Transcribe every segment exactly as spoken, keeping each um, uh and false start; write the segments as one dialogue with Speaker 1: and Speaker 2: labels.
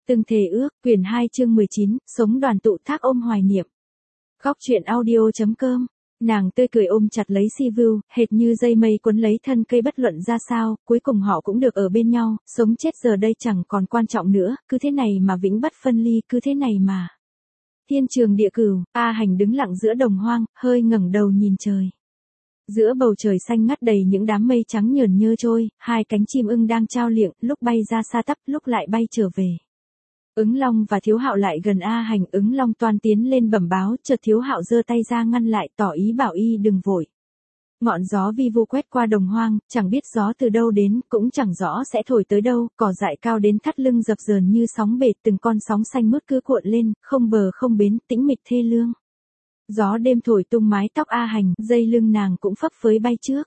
Speaker 1: Từng thề ước, quyển hai chương mười chín, sống đoàn tụ thác ôm hoài niệm. Góc truyện audio.com. Nàng tươi cười ôm chặt lấy Sivu, hệt như dây mây cuốn lấy thân cây, bất luận ra sao, cuối cùng họ cũng được ở bên nhau, sống chết giờ đây chẳng còn quan trọng nữa, cứ thế này mà vĩnh bất phân ly, cứ thế này mà. Thiên trường địa cửu, A Hành đứng lặng giữa đồng hoang, hơi ngẩng đầu nhìn trời. Giữa bầu trời xanh ngắt đầy những đám mây trắng nhờn nhơ trôi, hai cánh chim ưng đang trao liệng, lúc bay ra xa tắp, lúc lại bay trở về. Ứng Long và Thiếu Hạo lại gần A Hành, Ứng Long toan tiến lên bẩm báo, chợt Thiếu Hạo giơ tay ra ngăn lại, tỏ ý bảo y đừng vội. Ngọn gió vi vu quét qua đồng hoang, chẳng biết gió từ đâu đến, cũng chẳng rõ sẽ thổi tới đâu, cỏ dại cao đến thắt lưng dập dờn như sóng bể, từng con sóng xanh mướt cứ cuộn lên, không bờ không bến, tĩnh mịch thê lương. Gió đêm thổi tung mái tóc A Hành, dây lưng nàng cũng phấp phới bay trước.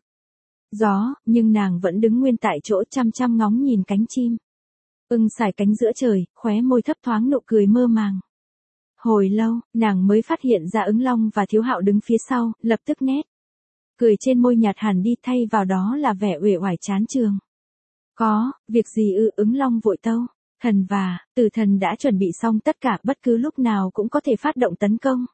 Speaker 1: Gió, nhưng nàng vẫn đứng nguyên tại chỗ chăm chăm ngóng nhìn cánh chim. Ưng sải cánh giữa trời, khóe môi thấp thoáng nụ cười mơ màng. Hồi lâu, nàng mới phát hiện ra Ứng Long và Thiếu Hạo đứng phía sau, lập tức nét cười trên môi nhạt hẳn đi, thay vào đó là vẻ uể oải chán chường. Có, việc gì ư? Ứng Long vội tâu. Thần và Tử Thần đã chuẩn bị xong tất cả, bất cứ lúc nào cũng có thể phát động tấn công.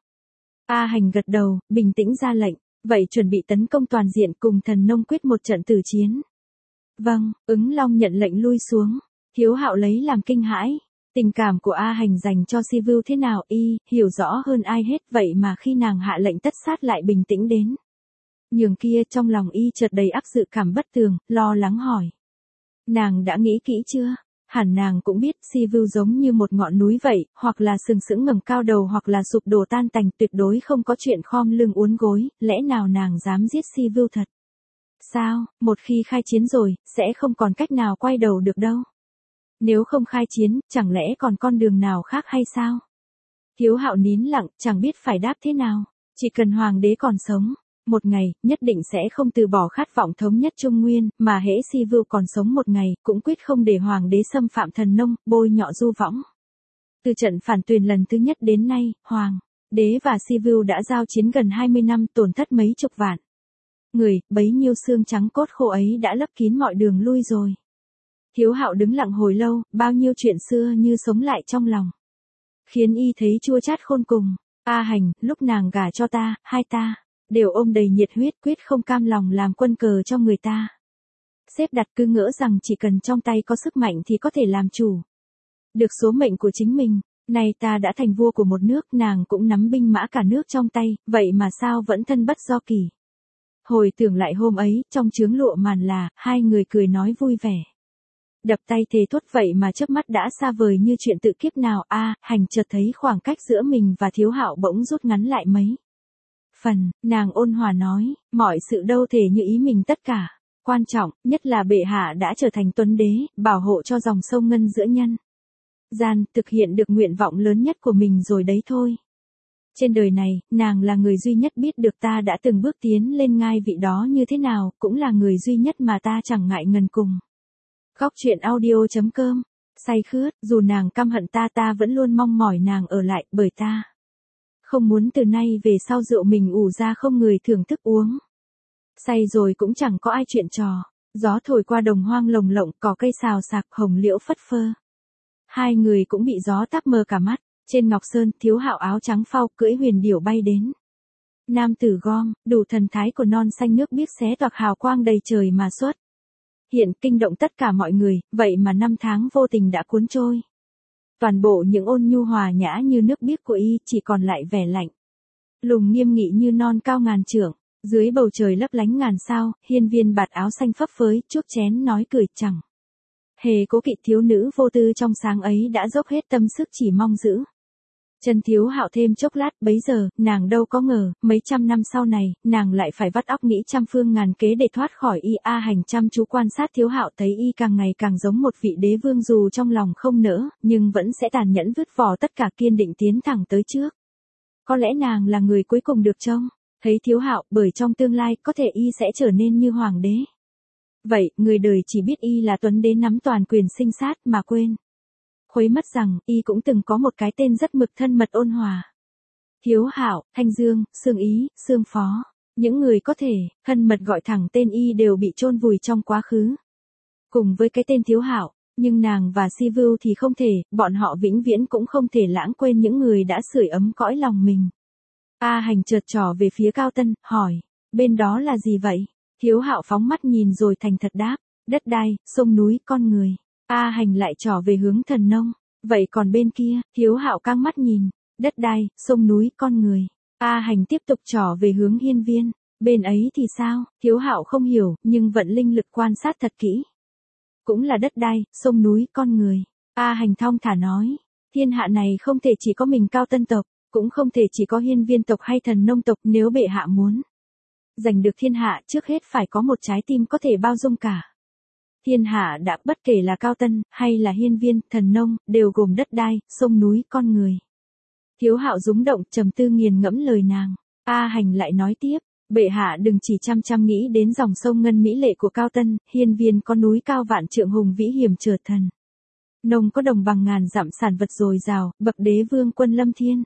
Speaker 1: A Hành gật đầu, bình tĩnh ra lệnh, vậy chuẩn bị tấn công toàn diện, cùng Thần Nông quyết một trận tử chiến. Vâng, Ứng Long nhận lệnh lui xuống. Thiếu Hạo lấy làm kinh hãi. Tình cảm của A Hành dành cho Sivu thế nào y hiểu rõ hơn ai hết, vậy mà khi nàng hạ lệnh tất sát lại bình tĩnh đến nhường kia. Trong lòng y chợt đầy ắp dự cảm bất tường, lo lắng hỏi. Nàng đã nghĩ kỹ chưa? Hẳn nàng cũng biết Sivu giống như một ngọn núi vậy, hoặc là sừng sững ngẩng cao đầu hoặc là sụp đổ tan tành, tuyệt đối không có chuyện khom lưng uốn gối, lẽ nào nàng dám giết Sivu thật? Sao, một khi khai chiến rồi, sẽ không còn cách nào quay đầu được đâu. Nếu không khai chiến, chẳng lẽ còn con đường nào khác hay sao? Thiếu Hạo nín lặng, chẳng biết phải đáp thế nào. Chỉ cần hoàng đế còn sống, một ngày, nhất định sẽ không từ bỏ khát vọng thống nhất Trung Nguyên, mà hễ Sivu còn sống một ngày, cũng quyết không để hoàng đế xâm phạm Thần Nông, bôi nhọ Du Võng. Từ trận phản tuyền lần thứ nhất đến nay, hoàng đế và Sivu đã giao chiến gần hai mươi năm, tổn thất mấy chục vạn người, bấy nhiêu xương trắng cốt khô ấy đã lấp kín mọi đường lui rồi. Thiếu Hạo đứng lặng hồi lâu, bao nhiêu chuyện xưa như sống lại trong lòng, khiến y thấy chua chát khôn cùng. A Hành, lúc nàng gả cho ta, hai ta đều ôm đầy nhiệt huyết, quyết không cam lòng làm quân cờ cho người ta. Xếp đặt, cứ ngỡ rằng chỉ cần trong tay có sức mạnh thì có thể làm chủ được số mệnh của chính mình. Nay ta đã thành vua của một nước, nàng cũng nắm binh mã cả nước trong tay, vậy mà sao vẫn thân bất do kỷ. Hồi tưởng lại hôm ấy, trong chướng lụa màn là, hai người cười nói vui vẻ. Đập tay thề thốt, vậy mà chớp mắt đã xa vời như chuyện tự kiếp nào. A Hành chợt thấy khoảng cách giữa mình và Thiếu Hạo bỗng rút ngắn lại mấy phần, nàng ôn hòa nói, mọi sự đâu thể như ý mình tất cả. Quan trọng, nhất là bệ hạ đã trở thành tuấn đế, bảo hộ cho dòng sông Ngân giữa nhân gian, thực hiện được nguyện vọng lớn nhất của mình rồi đấy thôi. Trên đời này, nàng là người duy nhất biết được ta đã từng bước tiến lên ngai vị đó như thế nào, cũng là người duy nhất mà ta chẳng ngại ngần cùng. Góc truyện audio.com. Say khướt, dù nàng căm hận ta, ta vẫn luôn mong mỏi nàng ở lại, bởi ta không muốn từ nay về sau rượu mình ủ ra không người thưởng thức uống. Say rồi cũng chẳng có ai chuyện trò. Gió thổi qua đồng hoang lồng lộng, cỏ cây xào xạc, hồng liễu phất phơ. Hai người cũng bị gió táp mờ cả mắt. Trên Ngọc Sơn, Thiếu Hạo áo trắng phao, cưỡi huyền điểu bay đến. Nam tử gom, đủ thần thái của non xanh nước biếc xé toạc hào quang đầy trời mà xuất hiện, kinh động tất cả mọi người, vậy mà năm tháng vô tình đã cuốn trôi. Toàn bộ những ôn nhu hòa nhã như nước biếc của y, chỉ còn lại vẻ lạnh lùng nghiêm nghị như non cao ngàn trượng. Dưới bầu trời lấp lánh ngàn sao, hiên viên bạt áo xanh phấp phới, chuốc chén nói cười chẳng hề cố kỵ. Thiếu nữ vô tư trong sáng ấy đã dốc hết tâm sức chỉ mong giữ chân Thiếu Hạo thêm chốc lát. Bấy giờ, nàng đâu có ngờ, mấy trăm năm sau này, nàng lại phải vắt óc nghĩ trăm phương ngàn kế để thoát khỏi y. A Hành chăm chú quan sát Thiếu Hạo, thấy y càng ngày càng giống một vị đế vương, dù trong lòng không nỡ, nhưng vẫn sẽ tàn nhẫn vứt bỏ tất cả, kiên định tiến thẳng tới trước. Có lẽ nàng là người cuối cùng được trông thấy Thiếu Hạo, bởi trong tương lai, có thể y sẽ trở nên như hoàng đế. Vậy, người đời chỉ biết y là tuấn đế nắm toàn quyền sinh sát, mà quên khuấy mất rằng, y cũng từng có một cái tên rất mực thân mật ôn hòa. Thiếu Hạo, Thanh Dương, Sương Ý, Sương Phó. Những người có thể thân mật gọi thẳng tên y đều bị chôn vùi trong quá khứ. Cùng với cái tên Thiếu Hạo, Nhưng nàng và Sivu thì không thể, bọn họ vĩnh viễn cũng không thể lãng quên những người đã sưởi ấm cõi lòng mình. A Hành chợt trỏ về phía Cao Tân, hỏi, bên đó là gì vậy? Thiếu Hạo phóng mắt nhìn rồi thành thật đáp, đất đai, sông núi, con người. A Hành lại trỏ về hướng Thần Nông, vậy còn bên kia? Thiếu Hạo căng mắt nhìn, đất đai, sông núi, con người. A Hành tiếp tục trỏ về hướng Hiên Viên, bên ấy thì sao? Thiếu Hạo không hiểu, nhưng vận linh lực quan sát thật kỹ. Cũng là đất đai, sông núi, con người. A Hành thong thả nói, thiên hạ này không thể chỉ có mình Cao Tân tộc, cũng không thể chỉ có Hiên Viên tộc hay Thần Nông tộc, nếu bệ hạ muốn giành được thiên hạ trước hết phải có một trái tim có thể bao dung cả. Thiên hạ đã, bất kể là Cao Tân, hay là Hiên Viên, Thần Nông, đều gồm đất đai, sông núi, con người. Thiếu Hạo rúng động, trầm tư nghiền ngẫm lời nàng. A Hành lại nói tiếp, bệ hạ đừng chỉ chăm chăm nghĩ đến dòng sông ngân mỹ lệ của Cao Tân, Hiên Viên có núi cao vạn trượng hùng vĩ hiểm trở thần Nông có đồng bằng ngàn dặm sản vật dồi dào, bậc đế vương quân lâm thiên.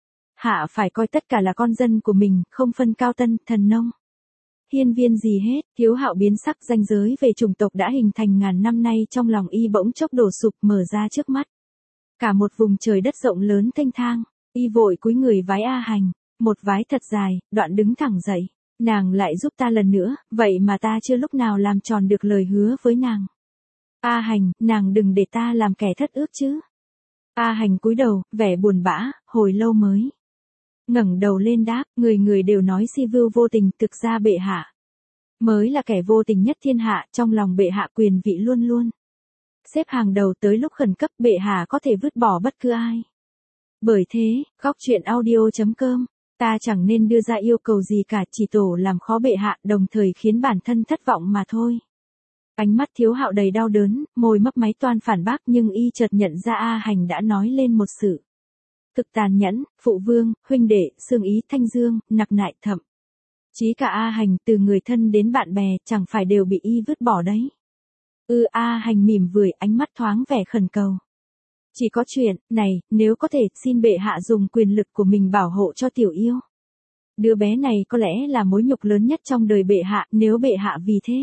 Speaker 1: Hạ phải coi tất cả là con dân của mình, không phân Cao Tân, Thần Nông, Hiên Viên gì hết. Thiếu Hạo biến sắc, ranh giới về chủng tộc đã hình thành ngàn năm nay trong lòng y bỗng chốc đổ sụp mở ra trước mắt. Cả một vùng trời đất rộng lớn thênh thang, y vội cúi người vái A Hành, một vái thật dài, đoạn đứng thẳng dậy. Nàng lại giúp ta lần nữa, vậy mà ta chưa lúc nào làm tròn được lời hứa với nàng. A Hành, nàng đừng để ta làm kẻ thất ước chứ. A Hành cúi đầu, vẻ buồn bã, hồi lâu mới ngẩng đầu lên đáp, người người đều nói Sivu vô tình, thực ra bệ hạ mới là kẻ vô tình nhất thiên hạ, trong lòng bệ hạ quyền vị luôn luôn xếp hàng đầu, tới lúc khẩn cấp bệ hạ có thể vứt bỏ bất cứ ai. Bởi thế, góc truyện audio chấm com, ta chẳng nên đưa ra yêu cầu gì cả, chỉ tổ làm khó bệ hạ, đồng thời khiến bản thân thất vọng mà thôi. Ánh mắt Thiếu Hạo đầy đau đớn, môi mấp máy toan phản bác, nhưng y chợt nhận ra A Hành đã nói lên một sự thực tàn nhẫn. Phụ vương, huynh đệ, xương ý, thanh dương, nặc nại, thậm chí cả A Hành, từ người thân đến bạn bè, chẳng phải đều bị y vứt bỏ đấy. Ư ừ, A Hành mỉm cười, ánh mắt thoáng vẻ khẩn cầu. Chỉ có chuyện này, nếu có thể, xin bệ hạ dùng quyền lực của mình bảo hộ cho tiểu yêu. Đứa bé này có lẽ là mối nhục lớn nhất trong đời bệ hạ, nếu bệ hạ vì thế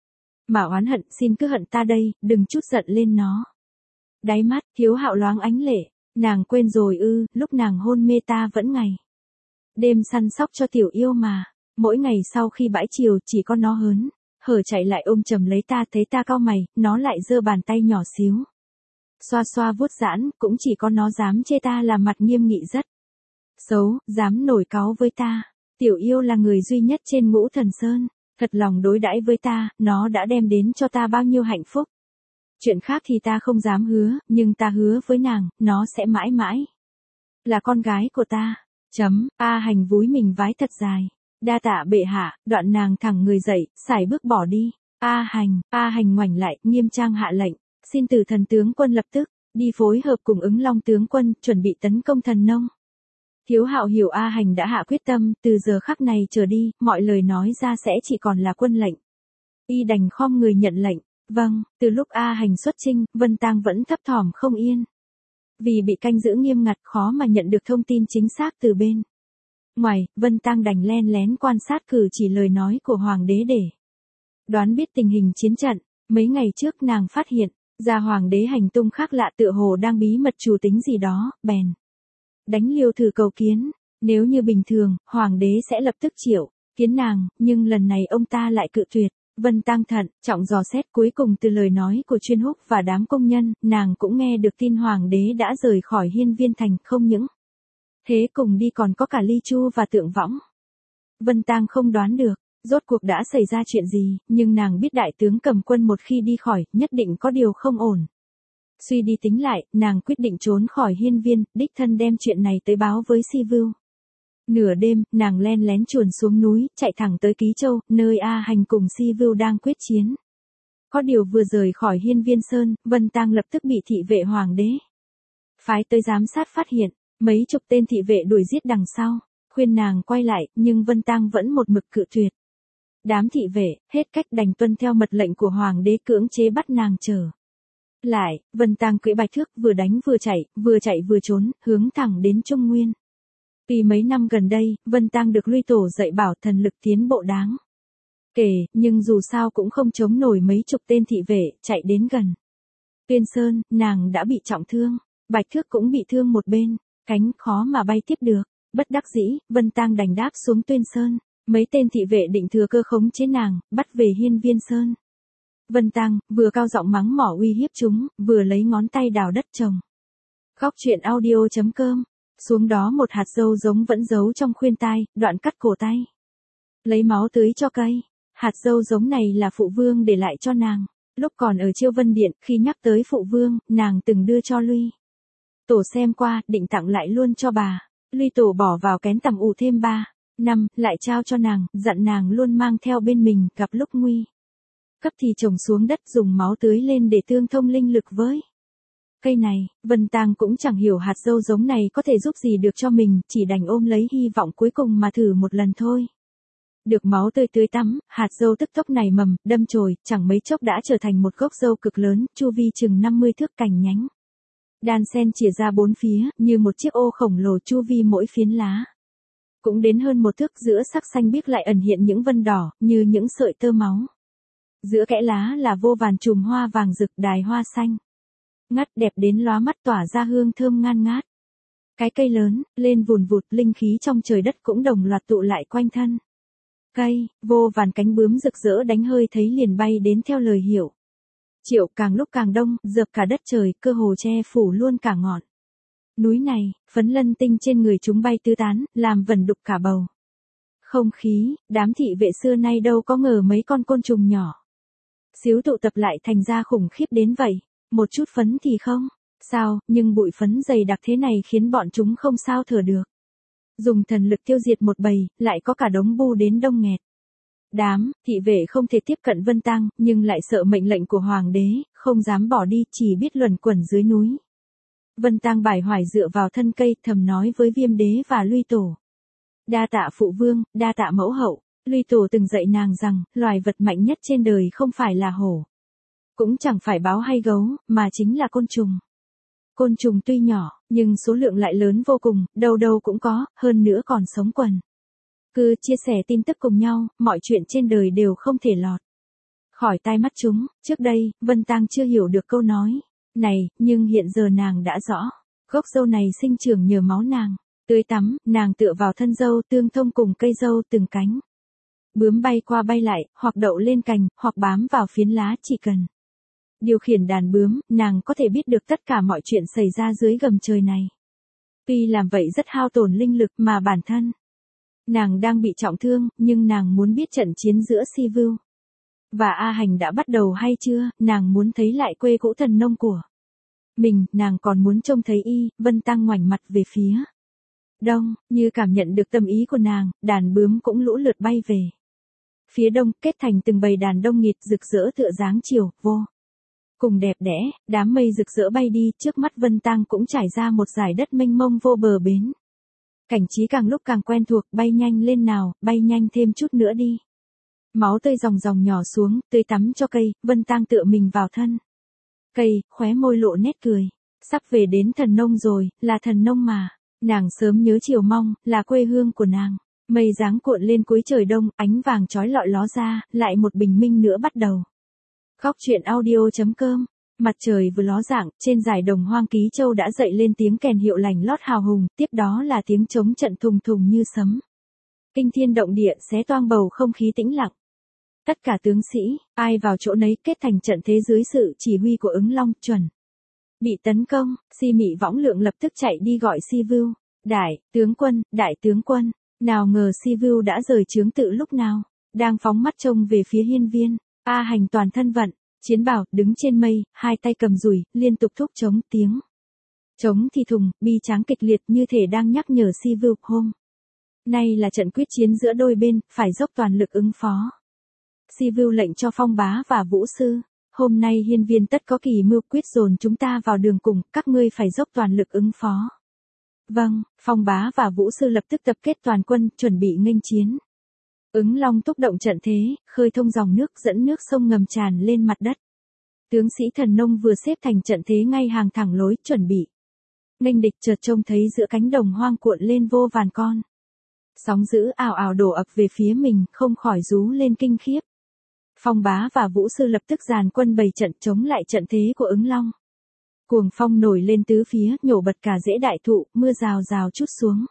Speaker 1: mà oán hận, xin cứ hận ta đây, đừng chút giận lên nó. Đáy mắt Thiếu Hạo loáng ánh lệ. Nàng quên rồi ư? Lúc nàng hôn mê ta vẫn ngày đêm săn sóc cho tiểu yêu mà. Mỗi ngày sau khi bãi chiều, chỉ có nó hớn hở chạy lại ôm chầm lấy ta, thấy ta cau mày, nó lại giơ bàn tay nhỏ xíu xoa xoa vuốt giãn, cũng chỉ có nó dám chê ta là mặt nghiêm nghị rất xấu, dám nổi cáu với ta. Tiểu yêu là người duy nhất trên Ngũ Thần Sơn, thật lòng đối đãi với ta, nó đã đem đến cho ta bao nhiêu hạnh phúc. Chuyện khác thì ta không dám hứa, nhưng ta hứa với nàng, nó sẽ mãi mãi là con gái của ta. Chấm. A Hành vúi mình vái thật dài. Đa tạ bệ hạ. Đoạn nàng thẳng người dậy, sải bước bỏ đi. A Hành, A Hành ngoảnh lại, nghiêm trang hạ lệnh, xin từ thần tướng quân lập tức đi phối hợp cùng Ứng Long tướng quân, chuẩn bị tấn công Thần Nông. Thiếu Hạo hiểu A Hành đã hạ quyết tâm, từ giờ khắc này trở đi, mọi lời nói ra sẽ chỉ còn là quân lệnh. Y đành khom người nhận lệnh. Vâng. Từ lúc A Hành xuất chinh, Vân Tang vẫn thấp thỏm không yên. Vì bị canh giữ nghiêm ngặt, khó mà nhận được thông tin chính xác từ bên ngoài, Vân Tang đành len lén quan sát cử chỉ lời nói của hoàng đế để đoán biết tình hình chiến trận. Mấy ngày trước nàng phát hiện ra hoàng đế hành tung khác lạ, tựa hồ đang bí mật chủ tính gì đó, bèn đánh liều thử cầu kiến. Nếu như bình thường, hoàng đế sẽ lập tức triệu kiến nàng, nhưng lần này ông ta lại cự tuyệt. Vân Tang thận trọng dò xét, cuối cùng từ lời nói của Chuyên Húc và đám công nhân, nàng cũng nghe được tin hoàng đế đã rời khỏi Hiên Viên thành, không những thế cùng đi còn có cả Ly Chu và Tượng Võng. Vân Tang không đoán được rốt cuộc đã xảy ra chuyện gì, nhưng nàng biết đại tướng cầm quân một khi đi khỏi, nhất định có điều không ổn. Suy đi tính lại, nàng quyết định trốn khỏi Hiên Viên, đích thân đem chuyện này tới báo với Sivu. Nửa đêm, nàng len lén chuồn xuống núi, chạy thẳng tới Ký Châu, nơi A Hành cùng Sivu đang quyết chiến. Có điều vừa rời khỏi Hiên Viên Sơn, Vân Tang lập tức bị thị vệ hoàng đế phái tới giám sát phát hiện, mấy chục tên thị vệ đuổi giết đằng sau, khuyên nàng quay lại, nhưng Vân Tang vẫn một mực cự tuyệt. Đám thị vệ, hết cách đành tuân theo mật lệnh của hoàng đế, cưỡng chế bắt nàng trở lại. Vân Tang cưỡi bạch thước, vừa đánh vừa chạy, vừa chạy vừa trốn, hướng thẳng đến Trung Nguyên. Vì mấy năm gần đây, Vân Tang được Luy Tổ dạy bảo, thần lực tiến bộ đáng kể, nhưng dù sao cũng không chống nổi mấy chục tên thị vệ chạy đến gần. Tuyên Sơn, nàng đã bị trọng thương, Bạch Thước cũng bị thương một bên, cánh khó mà bay tiếp được. Bất đắc dĩ, Vân Tang đành đáp xuống Tuyên Sơn. Mấy tên thị vệ định thừa cơ khống chế nàng, bắt về Hiên Viên Sơn. Vân Tang vừa cao giọng mắng mỏ uy hiếp chúng, vừa lấy ngón tay đào đất trồng. Góc truyện audio chấm com. Xuống đó một hạt dâu giống vẫn giấu trong khuyên tai, đoạn cắt cổ tay. Lấy máu tưới cho cây. Hạt dâu giống này là phụ vương để lại cho nàng. Lúc còn ở Chiêu Vân Điện, khi nhắc tới phụ vương, nàng từng đưa cho Luy Tổ xem qua, định tặng lại luôn cho bà. Luy Tổ bỏ vào kén tằm ủ thêm ba năm, lại trao cho nàng, dặn nàng luôn mang theo bên mình, gặp lúc nguy cấp thì trồng xuống đất, dùng máu tưới lên để tương thông linh lực với cây này. Vân Tang cũng chẳng hiểu hạt dâu giống này có thể giúp gì được cho mình, chỉ đành ôm lấy hy vọng cuối cùng mà thử một lần thôi. Được máu tươi tưới tắm, hạt dâu tức tốc nảy mầm, đâm chồi, chẳng mấy chốc đã trở thành một gốc dâu cực lớn, chu vi chừng năm mươi thước, cành nhánh đan sen chìa ra bốn phía, như một chiếc ô khổng lồ, chu vi mỗi phiến lá cũng đến hơn một thước, giữa sắc xanh biếc lại ẩn hiện những vân đỏ, như những sợi tơ máu. Giữa kẽ lá là vô vàn chùm hoa vàng rực, đài hoa xanh ngắt đẹp đến lóa mắt, tỏa ra hương thơm ngan ngát. Cái cây lớn, lên vùn vụt, linh khí trong trời đất cũng đồng loạt tụ lại quanh thân cây, vô vàn cánh bướm rực rỡ đánh hơi thấy liền bay đến theo lời hiệu triệu, càng lúc càng đông, dợp cả đất trời, cơ hồ che phủ luôn cả ngọn núi này. Phấn lân tinh trên người chúng bay tứ tán, làm vẩn đục cả bầu không khí. Đám thị vệ xưa nay đâu có ngờ mấy con côn trùng nhỏ xíu tụ tập lại thành ra khủng khiếp đến vậy. Một chút phấn thì không sao, nhưng bụi phấn dày đặc thế này khiến bọn chúng không sao thở được. Dùng thần lực tiêu diệt một bầy, lại có cả đống bu đến đông nghẹt. Đám thị vệ không thể tiếp cận Vân Tang, nhưng lại sợ mệnh lệnh của hoàng đế, không dám bỏ đi, chỉ biết luẩn quẩn dưới núi. Vân Tang bải hoài dựa vào thân cây, thầm nói với Viêm Đế và Luy Tổ. Đa tạ phụ vương, đa tạ mẫu hậu. Luy Tổ từng dạy nàng rằng, loài vật mạnh nhất trên đời không phải là hổ, cũng chẳng phải báo hay gấu, mà chính là côn trùng. Côn trùng tuy nhỏ, nhưng số lượng lại lớn vô cùng, đâu đâu cũng có, hơn nữa còn sống quần. Cứ chia sẻ tin tức cùng nhau, mọi chuyện trên đời đều không thể lọt khỏi tai mắt chúng. Trước đây, Vân Tang chưa hiểu được câu nói này, nhưng hiện giờ nàng đã rõ. Gốc dâu này sinh trưởng nhờ máu nàng. Tưới tắm, nàng tựa vào thân dâu, tương thông cùng cây dâu, từng cánh bướm bay qua bay lại, hoặc đậu lên cành, hoặc bám vào phiến lá, chỉ cần điều khiển đàn bướm, nàng có thể biết được tất cả mọi chuyện xảy ra dưới gầm trời này. Tuy làm vậy rất hao tổn linh lực, mà bản thân nàng đang bị trọng thương, nhưng nàng muốn biết trận chiến giữa Sivu và A Hành đã bắt đầu hay chưa. Nàng muốn thấy lại quê cũ thần nông của mình, nàng còn muốn trông thấy y. Vân Tang ngoảnh mặt về phía đông, như cảm nhận được tâm ý của nàng, đàn bướm cũng lũ lượt bay về phía đông, kết thành từng bầy đàn đông nghịt, rực rỡ tựa dáng chiều vô cùng đẹp đẽ. Đám mây rực rỡ bay đi, trước mắt Vân Tang cũng trải ra một dải đất mênh mông vô bờ bến. Cảnh trí càng lúc càng quen thuộc, bay nhanh lên nào, bay nhanh thêm chút nữa đi. Máu tươi dòng dòng nhỏ xuống, tưới tắm cho cây. Vân Tang tựa mình vào thân cây, khóe môi lộ nét cười. Sắp về đến thần nông rồi, là thần nông mà nàng sớm nhớ chiều mong, là quê hương của nàng. Mây dáng cuộn lên cuối trời đông, ánh vàng chói lọi ló ra, lại một bình minh nữa bắt đầu. Góc truyện audio chấm com. Mặt trời vừa ló dạng, trên dải đồng hoang Ký Châu đã dậy lên tiếng kèn hiệu lành lót hào hùng, tiếp đó là tiếng trống trận thùng thùng như sấm. Kinh thiên động địa, xé toang bầu không khí tĩnh lặng. Tất cả tướng sĩ, ai vào chỗ nấy, kết thành trận thế dưới sự chỉ huy của Ứng Long, chuẩn bị tấn công. Si Mị Võng Lượng lập tức chạy đi gọi Si Vưu. Đại tướng quân, đại tướng quân. Nào ngờ Si Vưu đã rời trướng tự lúc nào, đang phóng mắt trông về phía hiên viên. A Hành toàn thân vận chiến bào, đứng trên mây, hai tay cầm dùi, liên tục thúc trống. Tiếng trống thì thùng, bi tráng kịch liệt, như thể đang nhắc nhở Si Vưu, hôm nay là trận quyết chiến giữa đôi bên, phải dốc toàn lực ứng phó. Si Vưu lệnh cho Phong Bá và Vũ Sư, hôm nay hiên viên tất có kỳ mưu, quyết dồn chúng ta vào đường cùng, các ngươi phải dốc toàn lực ứng phó. Vâng. Phong Bá và Vũ Sư lập tức tập kết toàn quân, chuẩn bị nghênh chiến. Ứng Long thúc động trận thế, khơi thông dòng nước, dẫn nước sông ngầm tràn lên mặt đất. Tướng sĩ thần nông vừa xếp thành trận thế ngay hàng thẳng lối, chuẩn bị nghênh địch, chợt trông thấy giữa cánh đồng hoang cuộn lên vô vàn con sóng dữ ào ào đổ ập về phía mình, không khỏi rú lên kinh khiếp. Phong Bá và Vũ Sư lập tức dàn quân bày trận chống lại trận thế của Ứng Long. Cuồng phong nổi lên tứ phía, nhổ bật cả rễ đại thụ, mưa rào rào trút xuống.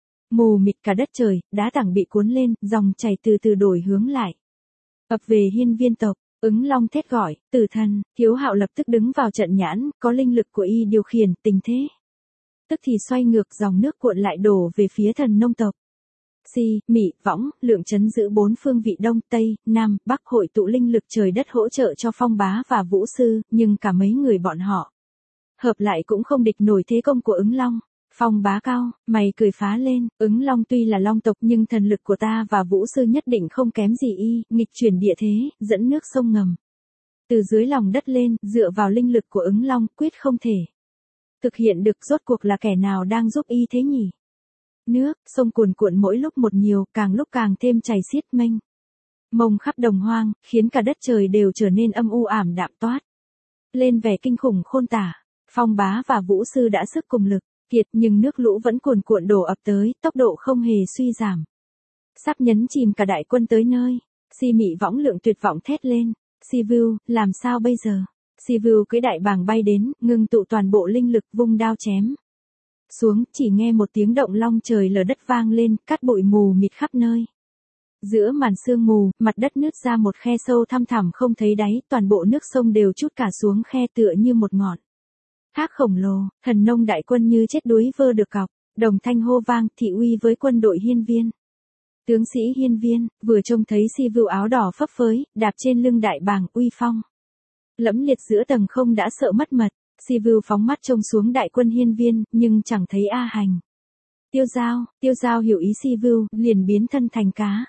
Speaker 1: Mù mịt cả đất trời, đá tảng bị cuốn lên, dòng chảy từ từ đổi hướng lại. Ập về hiên viên tộc, Ứng Long thét gọi, tử thần, Thiếu Hạo lập tức đứng vào trận nhãn, có linh lực của y điều khiển tình thế. Tức thì xoay ngược dòng nước cuộn lại đổ về phía thần nông tộc. Si, Mị, Võng, Lượng chấn giữ bốn phương vị Đông, Tây, Nam, Bắc hội tụ linh lực trời đất hỗ trợ cho Phong Bá và Vũ Sư, nhưng cả mấy người bọn họ hợp lại cũng không địch nổi thế công của Ứng Long. Phong Bá cao, mày cười phá lên, Ứng Long tuy là long tộc nhưng thần lực của ta và Vũ Sư nhất định không kém gì y, nghịch chuyển địa thế, dẫn nước sông ngầm từ dưới lòng đất lên, dựa vào linh lực của Ứng Long, quyết không thể thực hiện được. Rốt cuộc là kẻ nào đang giúp y thế nhỉ? Nước, sông cuồn cuộn mỗi lúc một nhiều, càng lúc càng thêm chảy xiết mênh mông khắp đồng hoang, khiến cả đất trời đều trở nên âm u ảm đạm toát lên vẻ kinh khủng khôn tả. Phong Bá và Vũ Sư đã sức cùng lực kiệt, nhưng nước lũ vẫn cuồn cuộn đổ ập tới, tốc độ không hề suy giảm, sắp nhấn chìm cả đại quân tới nơi. Si, Mị, Võng, Lượng tuyệt vọng thét lên, Sivu, làm sao bây giờ? Sivu cưỡi đại bàng bay đến, ngưng tụ toàn bộ linh lực, vung đao chém xuống, chỉ nghe một tiếng động long trời lở đất vang lên, cát bụi mù mịt khắp nơi. Giữa màn sương mù, mặt đất nứt ra một khe sâu thăm thẳm không thấy đáy, toàn bộ nước sông đều trút cả xuống khe tựa như một ngọn thác khổng lồ. Thần nông đại quân như chết đuối vơ được cọc, đồng thanh hô vang, thị uy với quân đội hiên viên. Tướng sĩ hiên viên, vừa trông thấy Si Vưu áo đỏ phấp phới, đạp trên lưng đại bàng, uy phong lẫm liệt giữa tầng không đã sợ mất mật. Si Vưu phóng mắt trông xuống đại quân hiên viên, nhưng chẳng thấy A Hành. Tiêu Giao, Tiêu Giao hiểu ý Si Vưu, liền biến thân thành cá.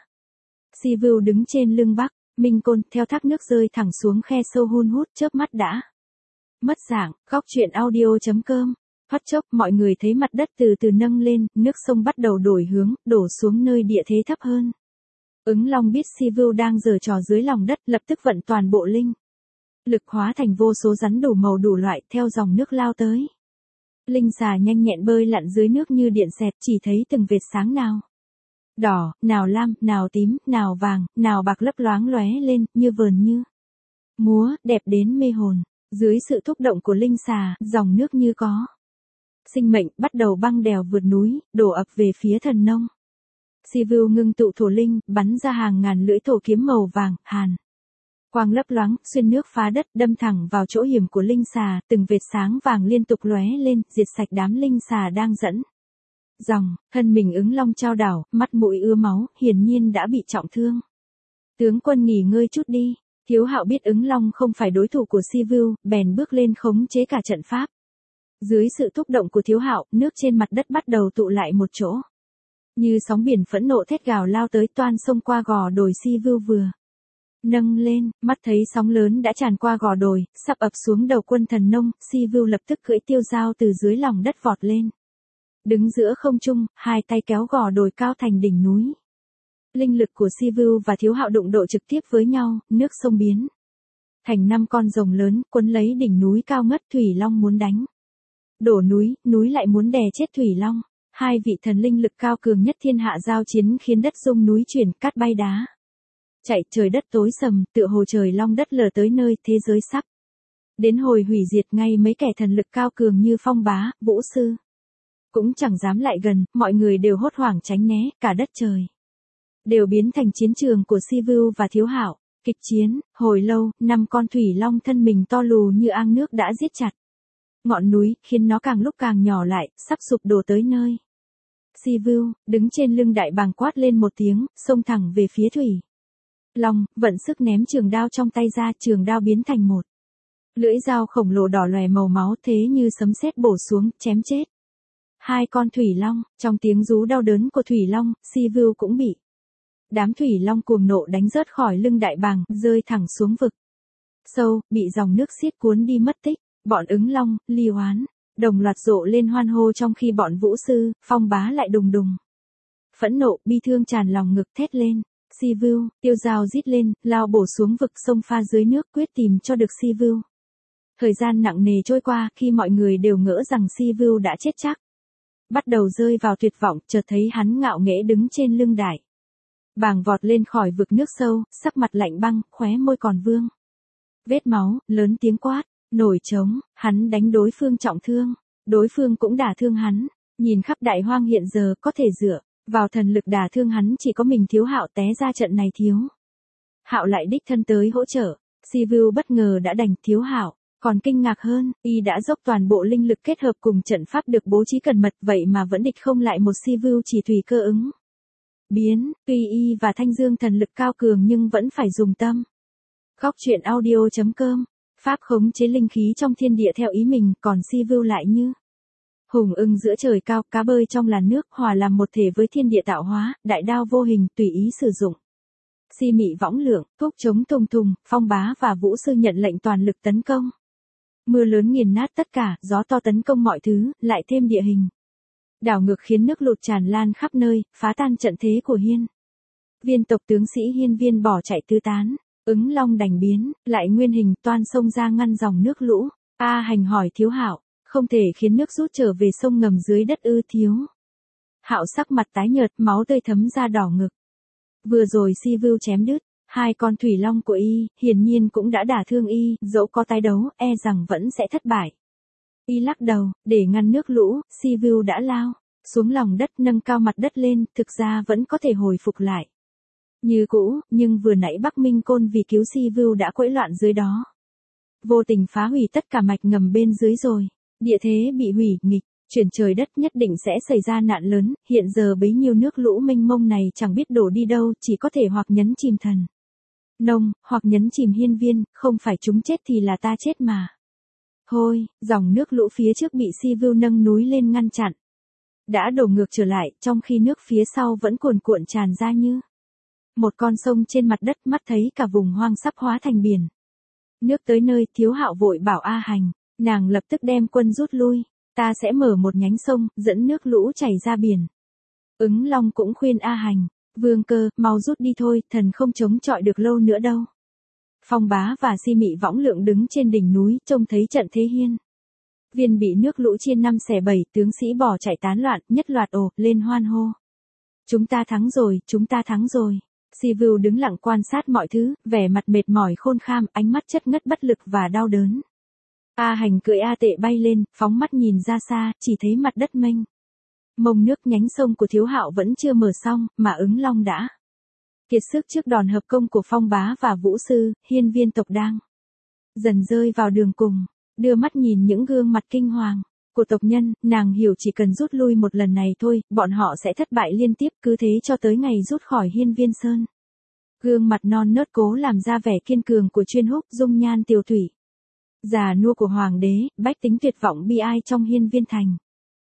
Speaker 1: Si Vưu đứng trên lưng Bắc Minh Côn, theo thác nước rơi thẳng xuống khe sâu hun hút, chớp mắt đã mất dạng. Góc truyện audio chấm com. Thoát chốc, mọi người thấy mặt đất từ từ nâng lên, nước sông bắt đầu đổi hướng, đổ xuống nơi địa thế thấp hơn. Ứng Long biết Si Vưu đang giở trò dưới lòng đất, lập tức vận toàn bộ linh lực hóa thành vô số rắn đủ màu đủ loại, theo dòng nước lao tới. Linh xà nhanh nhẹn bơi lặn dưới nước như điện xẹt, chỉ thấy từng vệt sáng nào đỏ, nào lam, nào tím, nào vàng, nào bạc lấp loáng lóe lên, như vờn như múa, đẹp đến mê hồn. Dưới sự thúc động của linh xà, dòng nước như có sinh mệnh, bắt đầu băng đèo vượt núi, đổ ập về phía thần nông. Si Vưu ngưng tụ thổ linh, bắn ra hàng ngàn lưỡi thổ kiếm màu vàng, hàn quang lấp loáng, xuyên nước phá đất, đâm thẳng vào chỗ hiểm của linh xà, từng vệt sáng vàng liên tục lóe lên, diệt sạch đám linh xà đang dẫn dòng. Thân mình Ứng Long chao đảo, mắt mũi ưa máu, hiển nhiên đã bị trọng thương. Tướng quân nghỉ ngơi chút đi. Thiếu Hạo biết Ứng Long không phải đối thủ của Si Vưu, bèn bước lên khống chế cả trận pháp. Dưới sự thúc động của Thiếu Hạo, nước trên mặt đất bắt đầu tụ lại một chỗ. Như sóng biển phẫn nộ thét gào lao tới, toan sông qua gò đồi. Si Vưu vừa nâng lên, mắt thấy sóng lớn đã tràn qua gò đồi, sắp ập xuống đầu quân thần nông. Si Vưu lập tức cưỡi Tiêu Giao từ dưới lòng đất vọt lên. Đứng giữa không trung, hai tay kéo gò đồi cao thành đỉnh núi. Linh lực của Si Vưu và Thiếu Hạo đụng độ trực tiếp với nhau, nước sông biến thành năm con rồng lớn, quấn lấy đỉnh núi cao ngất. Thủy Long muốn đánh đổ núi, núi lại muốn đè chết Thủy Long. Hai vị thần linh lực cao cường nhất thiên hạ giao chiến, khiến đất rung núi chuyển, cát bay đá chạy, trời đất tối sầm, tựa hồ trời long đất lở tới nơi thế giới sắp đến hồi hủy diệt. Ngay mấy kẻ thần lực cao cường như Phong Bá, Vũ Sư cũng chẳng dám lại gần, mọi người đều hốt hoảng tránh né, cả đất trời đều biến thành chiến trường của Si Vưu và Thiếu Hạo. Kịch chiến, hồi lâu, năm con thủy long thân mình to lù như ang nước đã giết chặt ngọn núi, khiến nó càng lúc càng nhỏ lại, sắp sụp đổ tới nơi. Si Vưu, đứng trên lưng đại bàng quát lên một tiếng, xông thẳng về phía thủy long, vận sức ném trường đao trong tay ra, trường đao biến thành một lưỡi dao khổng lồ đỏ lòe màu máu, thế như sấm sét bổ xuống, chém chết hai con thủy long. Trong tiếng rú đau đớn của thủy long, Si Vưu cũng bị đám thủy long cuồng nộ đánh rớt khỏi lưng đại bàng, rơi thẳng xuống vực sâu, bị dòng nước xiết cuốn đi mất tích. Bọn Ứng Long, Ly Hoán đồng loạt rộ lên hoan hô, trong khi bọn Vũ Sư, Phong Bá lại đùng đùng phẫn nộ, bi thương tràn lòng ngực thét lên. Si Vưu, Tiêu Giao rít lên, lao bổ xuống vực sông pha dưới nước, quyết tìm cho được Si Vưu. Thời gian nặng nề trôi qua, khi mọi người đều ngỡ rằng Si Vưu đã chết chắc, bắt đầu rơi vào tuyệt vọng, chợt thấy hắn ngạo nghễ đứng trên lưng đại Bàng vọt lên khỏi vực nước sâu, sắc mặt lạnh băng, khóe môi còn vương vết máu, lớn tiếng quát, nổi trống, hắn đánh đối phương trọng thương, đối phương cũng đả thương hắn, nhìn khắp đại hoang hiện giờ có thể dựa vào thần lực đả thương hắn chỉ có mình Thiếu Hạo té ra trận này thiếu. Hạo lại đích thân tới hỗ trợ, Sivu bất ngờ đã đành Thiếu Hạo, còn kinh ngạc hơn, y đã dốc toàn bộ linh lực kết hợp cùng trận pháp được bố trí cẩn mật vậy mà vẫn địch không lại một Sivu chỉ tùy cơ ứng. Biến, tuy y và Thanh Dương thần lực cao cường nhưng vẫn phải dùng tâm. Góc truyện audio.com, pháp khống chế linh khí trong thiên địa theo ý mình, còn Sivu lại như hùng ưng giữa trời cao, cá bơi trong làn nước, hòa làm một thể với thiên địa tạo hóa, đại đao vô hình tùy ý sử dụng. Si mị võng lượng, thuốc chống thùng thùng, Phong Bá và Vũ Sư nhận lệnh toàn lực tấn công. Mưa lớn nghiền nát tất cả, gió to tấn công mọi thứ, lại thêm địa hình đảo ngược khiến nước lụt tràn lan khắp nơi, phá tan trận thế của Hiên Viên tộc tướng sĩ Hiên Viên bỏ chạy tứ tán, Ứng Long đành biến, lại nguyên hình toan sông ra ngăn dòng nước lũ. A Hành hỏi Thiếu Hạo, không thể khiến nước rút trở về sông ngầm dưới đất ư Thiếu? Hạo sắc mặt tái nhợt, máu tươi thấm ra đỏ ngực. Vừa rồi Sivu chém đứt hai con thủy long của y, hiển nhiên cũng đã đả thương y, dẫu có tái đấu, e rằng vẫn sẽ thất bại. Y lắc đầu, để ngăn nước lũ, Sivu đã lao xuống lòng đất, nâng cao mặt đất lên, thực ra vẫn có thể hồi phục lại như cũ, nhưng vừa nãy Bắc Minh Côn vì cứu Sivu đã quẫy loạn dưới đó, vô tình phá hủy tất cả mạch ngầm bên dưới rồi. Địa thế bị hủy nghịch, chuyển trời đất nhất định sẽ xảy ra nạn lớn, hiện giờ bấy nhiêu nước lũ mênh mông này chẳng biết đổ đi đâu, chỉ có thể hoặc nhấn chìm thần nông, hoặc nhấn chìm Hiên Viên, không phải chúng chết thì là ta chết mà. Thôi, dòng nước lũ phía trước bị Sivu nâng núi lên ngăn chặn, đã đổ ngược trở lại, trong khi nước phía sau vẫn cuồn cuộn tràn ra như một con sông trên mặt đất, mắt thấy cả vùng hoang sắp hóa thành biển. Nước tới nơi, Thiếu Hạo vội bảo A Hành, nàng lập tức đem quân rút lui, ta sẽ mở một nhánh sông, dẫn nước lũ chảy ra biển. Ứng Long cũng khuyên A Hành, Vương Cơ, mau rút đi thôi, thần không chống chọi được lâu nữa đâu. Phong Bá và Si Mị Võng Lượng đứng trên đỉnh núi, trông thấy trận thế Hiên Viên bị nước lũ chia năm xẻ bảy, tướng sĩ bỏ chạy tán loạn, nhất loạt ồ lên hoan hô. Chúng ta thắng rồi, chúng ta thắng rồi. Sivu đứng lặng quan sát mọi thứ, vẻ mặt mệt mỏi khôn kham, ánh mắt chất ngất bất lực và đau đớn. A Hành cưỡi A Tệ bay lên, phóng mắt nhìn ra xa, chỉ thấy mặt đất mênh mông, nước nhánh sông của Thiếu Hạo vẫn chưa mở xong, mà Ứng Long đã kiệt sức trước đòn hợp công của Phong Bá và Vũ Sư. Hiên Viên tộc đang dần rơi vào đường cùng, đưa mắt nhìn những gương mặt kinh hoàng của tộc nhân, nàng hiểu chỉ cần rút lui một lần này thôi, bọn họ sẽ thất bại liên tiếp, cứ thế cho tới ngày rút khỏi Hiên Viên Sơn. Gương mặt non nớt cố làm ra vẻ kiên cường của Chuyên Húc, dung nhan tiều thủy già nua của hoàng đế, bách tính tuyệt vọng bi ai trong Hiên Viên thành.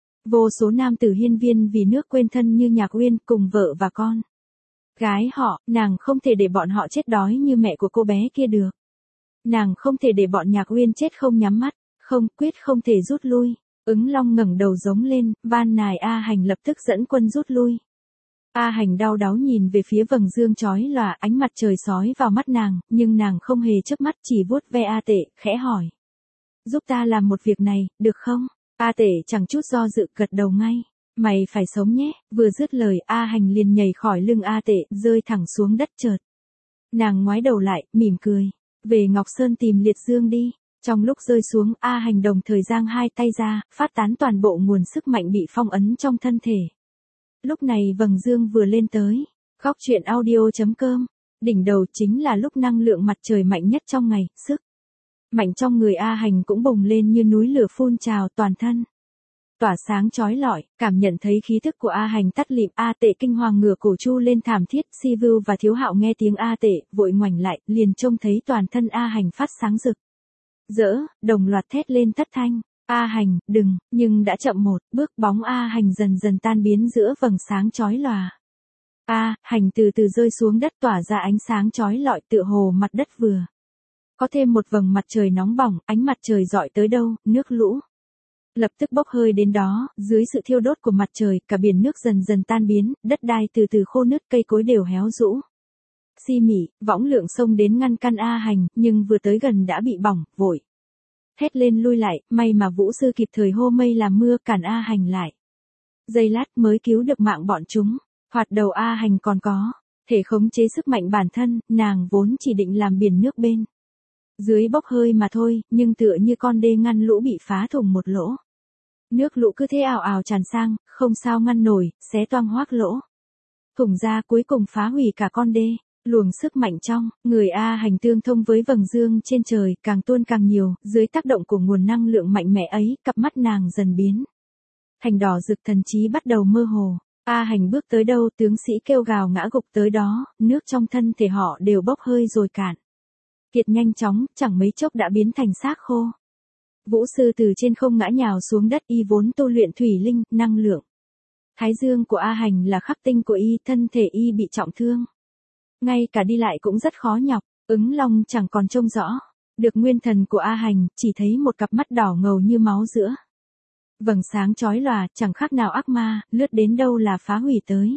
Speaker 1: Vô số nam tử Hiên Viên vì nước quên thân như Nhạc Uyên, cùng vợ và con gái họ, nàng không thể để bọn họ chết đói như mẹ của cô bé kia được. Nàng không thể để bọn Nhạc Uyên chết không nhắm mắt, không, quyết không thể rút lui. Ứng Long ngẩng đầu giống lên, van nài A Hành lập tức dẫn quân rút lui. A Hành đau đáu nhìn về phía vầng dương chói lòa, ánh mặt trời sói vào mắt nàng, nhưng nàng không hề chớp mắt, chỉ vuốt ve A Tệ, khẽ hỏi. Giúp ta làm một việc này, được không? A Tệ chẳng chút do dự gật đầu ngay. Mày phải sống nhé. Vừa dứt lời, A Hành liền nhảy khỏi lưng A Tệ, rơi thẳng xuống đất chợt. Nàng ngoái đầu lại, mỉm cười. Về Ngọc Sơn tìm Liệt Dương đi. Trong lúc rơi xuống, A Hành đồng thời giang hai tay ra, phát tán toàn bộ nguồn sức mạnh bị phong ấn trong thân thể. Lúc này vầng dương vừa lên tới. Góc truyện audio.com. Đỉnh đầu chính là lúc năng lượng mặt trời mạnh nhất trong ngày, sức mạnh trong người A Hành cũng bùng lên như núi lửa phun trào, toàn thân tỏa sáng chói lọi. Cảm nhận thấy khí thức của A Hành tắt lịm, A Tệ kinh hoàng ngửa cổ chu lên thảm thiết. Sivu và Thiếu Hạo nghe tiếng A Tệ, vội ngoảnh lại, liền trông thấy toàn thân A Hành phát sáng rực rỡ, đồng loạt thét lên thất thanh. A Hành, đừng, nhưng đã chậm một bước, bóng A Hành dần dần tan biến giữa vầng sáng chói lòa. A Hành từ từ rơi xuống đất, tỏa ra ánh sáng chói lọi, tựa hồ mặt đất vừa có thêm một vầng mặt trời nóng bỏng. Ánh mặt trời rọi tới đâu, nước lũ lập tức bốc hơi đến đó, dưới sự thiêu đốt của mặt trời, cả biển nước dần dần tan biến, đất đai từ từ khô nứt, cây cối đều héo rũ. Si Mị Võng Lượng xông đến ngăn căn A Hành, nhưng vừa tới gần đã bị bỏng, vội hét lên lui lại, may mà Vũ Sư kịp thời hô mây làm mưa cản A Hành lại. Giây lát mới cứu được mạng bọn chúng. Hoạt đầu A Hành còn có Thể khống chế sức mạnh bản thân, nàng vốn chỉ định làm biển nước bên dưới bốc hơi mà thôi, nhưng tựa như con đê ngăn lũ bị phá thủng một lỗ. Nước lũ cứ thế ào ào tràn sang, không sao ngăn nổi, xé toang hoác lỗ. Thủng ra cuối cùng phá hủy cả con đê. Luồng sức mạnh trong, người A Hành tương thông với vầng dương trên trời, càng tuôn càng nhiều, dưới tác động của nguồn năng lượng mạnh mẽ ấy, cặp mắt nàng dần biến thành đỏ rực, thần trí bắt đầu mơ hồ. A Hành bước tới đâu, tướng sĩ kêu gào ngã gục tới đó, nước trong thân thể họ đều bốc hơi rồi cạn kiệt nhanh chóng, chẳng mấy chốc đã biến thành xác khô. Vũ sư từ trên không ngã nhào xuống đất, y vốn tu luyện thủy linh, năng lượng thái dương của A Hành là khắc tinh của y, thân thể y bị trọng thương. Ngay cả đi lại cũng rất khó nhọc, Ứng Long chẳng còn trông rõ được nguyên thần của A Hành, chỉ thấy một cặp mắt đỏ ngầu như máu giữa vầng sáng chói lòa, chẳng khác nào ác ma, lướt đến đâu là phá hủy tới